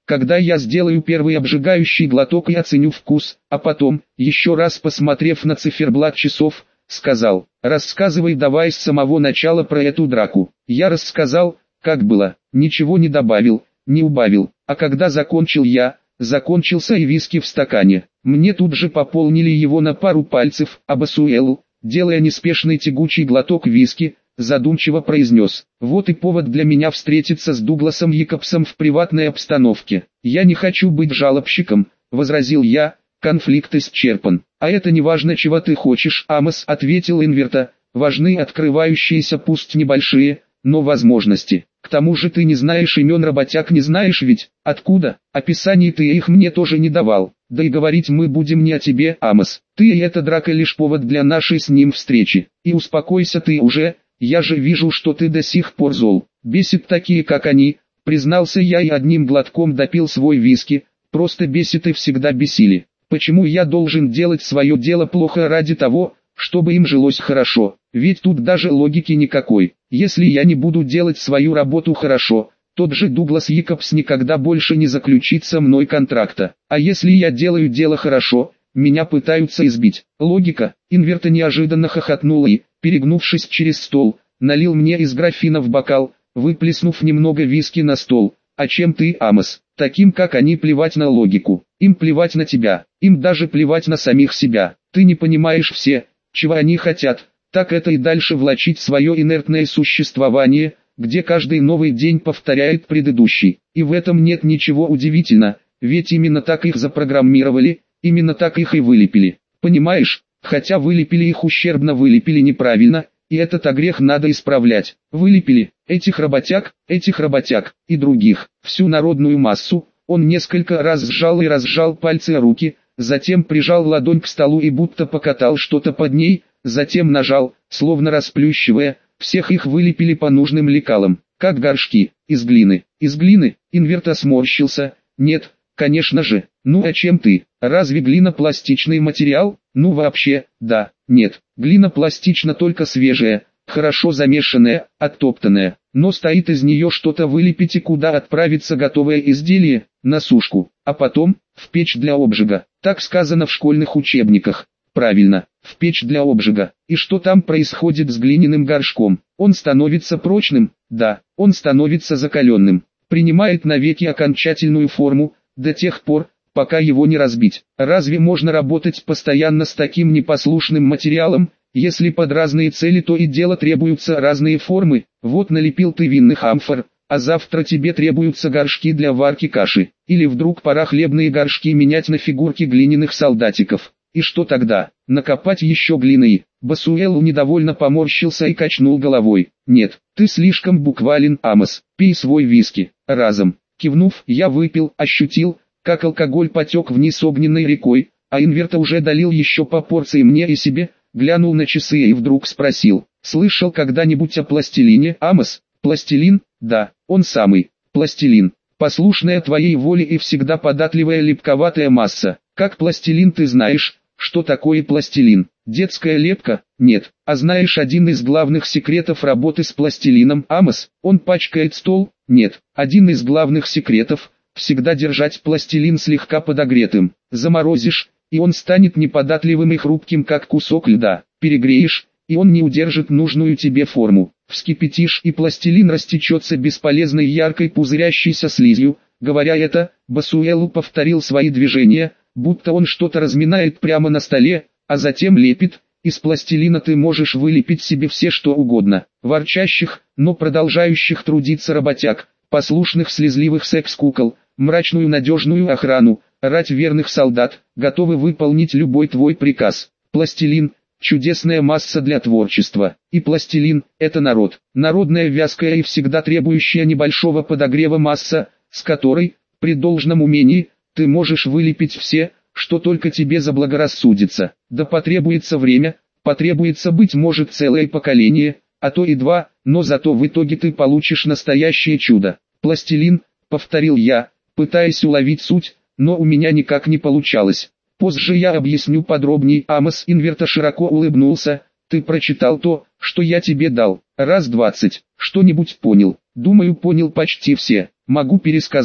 Когда я сделаю первый обжигающий глоток и оценю вкус, а потом, еще раз посмотрев на циферблат часов, сказал: рассказывай давай с самого начала про эту драку. Я рассказал, как было, ничего не добавил, не убавил, а когда закончил я, закончился и виски в стакане. Мне тут же пополнили его на пару пальцев, а Басуэл, делая неспешный тягучий глоток виски, задумчиво произнес: вот и повод для меня встретиться с Дугласом Якобсом в приватной обстановке. Я не хочу быть жалобщиком, возразил я, конфликт исчерпан. А это не важно, чего ты хочешь, Амос, ответил Инверта, важны открывающиеся пусть небольшие, но возможности. К тому же ты не знаешь имен работяг, не знаешь ведь, откуда, описаний ты их мне тоже не давал. Да и говорить мы будем не о тебе, Амос. Ты и эта драка лишь повод для нашей с ним встречи. И успокойся ты уже, я же вижу, что ты до сих пор зол. Бесит такие, как они, признался я и одним глотком допил свой виски, просто бесит и всегда бесили. Почему я должен делать свое дело плохо ради того, чтобы им жилось хорошо? Ведь тут даже логики никакой. Если я не буду делать свою работу хорошо, тот же Дуглас Якобс никогда больше не заключит со мной контракта. А если я делаю дело хорошо, меня пытаются избить. Логика. Инверта неожиданно хохотнул и, перегнувшись через стол, налил мне из графина в бокал, выплеснув немного виски на стол. А чем ты, Амос? Таким, как они, плевать на логику. Им плевать на тебя. Им даже плевать на самих себя. Ты не понимаешь все, чего они хотят. Так это и дальше влачить свое инертное существование, где каждый новый день повторяет предыдущий. И в этом нет ничего удивительного, ведь именно так их запрограммировали, именно так их и вылепили. Понимаешь? Хотя вылепили их ущербно, вылепили неправильно, и этот огрех надо исправлять. Вылепили этих работяг, этих работяг и других, всю народную массу. Он несколько раз сжал и разжал пальцы и руки, затем прижал ладонь к столу и будто покатал что-то под ней, затем нажал, словно расплющивая. Всех их вылепили по нужным лекалам, как горшки, из глины. Из глины? Инверта сморщился. Нет, конечно же. Ну а чем ты? Разве глина пластичный материал? Ну вообще, да, нет. Глина пластична только свежая, хорошо замешанная, оттоптанная. Но стоит из нее что-то вылепить и куда отправится готовое изделие? На сушку. А потом, в печь для обжига. Так сказано в школьных учебниках. Правильно, в печь для обжига. И что там происходит с глиняным горшком? Он становится прочным? Да, он становится закаленным. Принимает навеки окончательную форму, до тех пор, пока его не разбить. Разве можно работать постоянно с таким непослушным материалом? Если под разные цели то и дело требуются разные формы. Вот налепил ты винных амфор, а завтра тебе требуются горшки для варки каши. Или вдруг пора хлебные горшки менять на фигурки глиняных солдатиков. И что тогда? Накопать еще глины? Басуэл недовольно поморщился и качнул головой. Нет, ты слишком буквален, Амос. Пей свой виски. Разом. Кивнув, я выпил, ощутил, как алкоголь потек вниз огненной рекой, а Инверта уже долил еще по порции мне и себе, глянул на часы и вдруг спросил: слышал когда-нибудь о пластилине, Амос? Пластилин? Да, он самый. Пластилин. Послушная твоей воле и всегда податливая липковатая масса. Как пластилин ты знаешь, что такое пластилин? Детская лепка? Нет. А знаешь один из главных секретов работы с пластилином, Амос? Он пачкает стол? Нет. Один из главных секретов – всегда держать пластилин слегка подогретым. Заморозишь, и он станет неподатливым и хрупким, как кусок льда. Перегреешь, и он не удержит нужную тебе форму. Вскипятишь, и пластилин растечется бесполезной яркой пузырящейся слизью. Говоря это, Басуэлу повторил свои движения, будто он что-то разминает прямо на столе, а затем лепит. Из пластилина ты можешь вылепить себе все что угодно. Ворчащих, но продолжающих трудиться работяг, послушных слезливых секс-кукол, мрачную надежную охрану, рать верных солдат, готовы выполнить любой твой приказ. Пластилин – чудесная масса для творчества. И пластилин – это народ. Народная, вязкая и всегда требующая небольшого подогрева масса, с которой, при должном умении, ты можешь вылепить все, что только тебе заблагорассудится. Да потребуется время, потребуется быть может целое поколение, а то и два, но зато в итоге ты получишь настоящее чудо. Пластилин, повторил я, пытаясь уловить суть, но у меня никак не получалось. Позже я объясню подробней. Амос Инверта широко улыбнулся. Ты прочитал то, что я тебе дал. Раз двадцать. Что-нибудь понял? Думаю, понял почти все. Могу пересказать.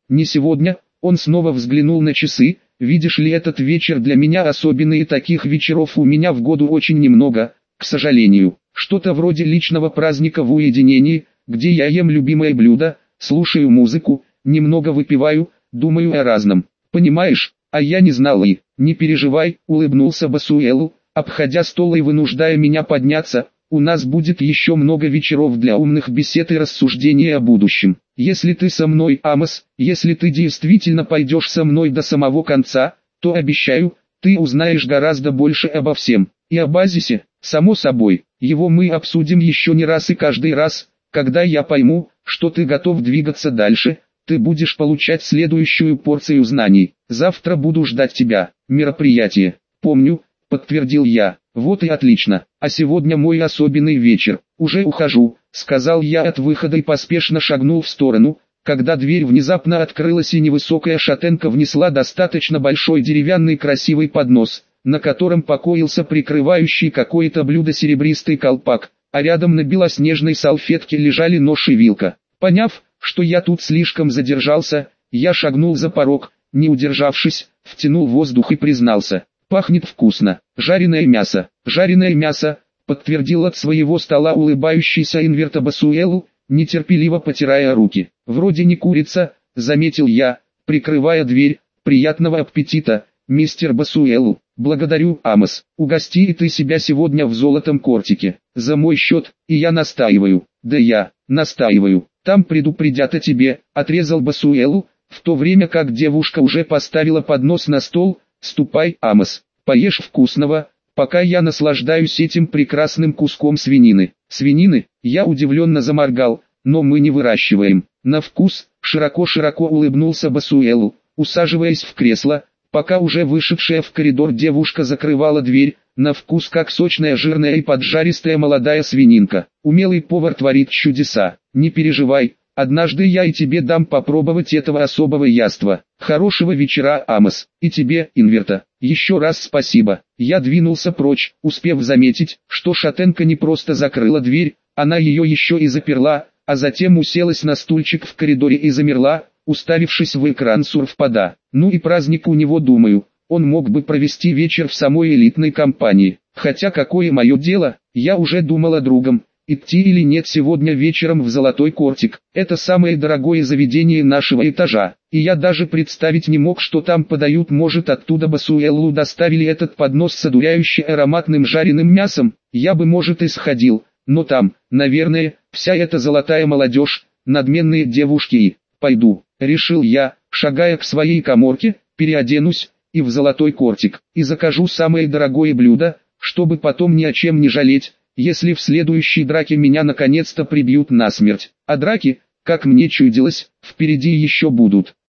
не сегодня. Он снова взглянул на часы. Видишь ли, этот вечер для меня особенный, и таких вечеров у меня в году очень немного, к сожалению. Что-то вроде личного праздника в уединении, где я ем любимое блюдо, слушаю музыку, немного выпиваю, думаю о разном. Понимаешь? А я не знал и... Не переживай, улыбнулся Басуэлу, обходя стол и вынуждая меня подняться. У нас будет еще много вечеров для умных бесед и рассуждений о будущем. Если ты со мной, Амос, если ты действительно пойдешь со мной до самого конца, то обещаю, ты узнаешь гораздо больше обо всем. И об Азисе, само собой, его мы обсудим еще не раз, и каждый раз, когда я пойму, что ты готов двигаться дальше, ты будешь получать следующую порцию знаний. Завтра буду ждать тебя. Мероприятие. Помню, подтвердил я. Вот и отлично. А сегодня мой особенный вечер. Уже ухожу, сказал я от выхода и поспешно шагнул в сторону, когда дверь внезапно открылась и невысокая шатенка внесла достаточно большой деревянный красивый поднос, на котором покоился прикрывающий какое-то блюдо серебристый колпак, а рядом на белоснежной салфетке лежали нож и вилка. Поняв, что я тут слишком задержался, я шагнул за порог, не удержавшись, втянул воздух и признался: пахнет вкусно. Жареное мясо, жареное мясо, подтвердил от своего стола улыбающийся Инверто Басуэлу, нетерпеливо потирая руки. Вроде не курица, заметил я, прикрывая дверь. Приятного аппетита, мистер Басуэлу. Благодарю, Амос. Угости и ты себя сегодня в золотом кортике. За мой счет, и я настаиваю. Да я, настаиваю. Там предупредят о тебе, отрезал Басуэлу, в то время как девушка уже поставила поднос на стол. Ступай, Амос, поешь вкусного, пока я наслаждаюсь этим прекрасным куском свинины. Свинины? Я удивленно заморгал, но мы не выращиваем. На вкус, широко-широко улыбнулся Басуэлу, усаживаясь в кресло, пока уже вышедшая в коридор девушка закрывала дверь. На вкус как сочная, жирная и поджаристая молодая свининка. Умелый повар творит чудеса. Не переживай, однажды я и тебе дам попробовать этого особого яства. Хорошего вечера, Амос. И тебе, Инверто, еще раз спасибо. Я двинулся прочь, успев заметить, что шатенка не просто закрыла дверь, она ее еще и заперла, а затем уселась на стульчик в коридоре и замерла, уставившись в экран сурфпада. Ну и праздник у него, думаю. Он мог бы провести вечер в самой элитной компании. Хотя какое мое дело, я уже думал о другом. Идти или нет сегодня вечером в Золотой Кортик. Это самое дорогое заведение нашего этажа. И я даже представить не мог, что там подают. Может, оттуда Басуэллу доставили этот поднос с одуряюще ароматным жареным мясом. Я бы, может, и сходил. Но там, наверное, вся эта золотая молодежь, надменные девушки и... Пойду, решил я, шагая к своей каморке, переоденусь и в Золотой Кортик, и закажу самое дорогое блюдо, чтобы потом ни о чем не жалеть, если в следующей драке меня наконец-то прибьют насмерть. А драки, как мне чудилось, впереди еще будут.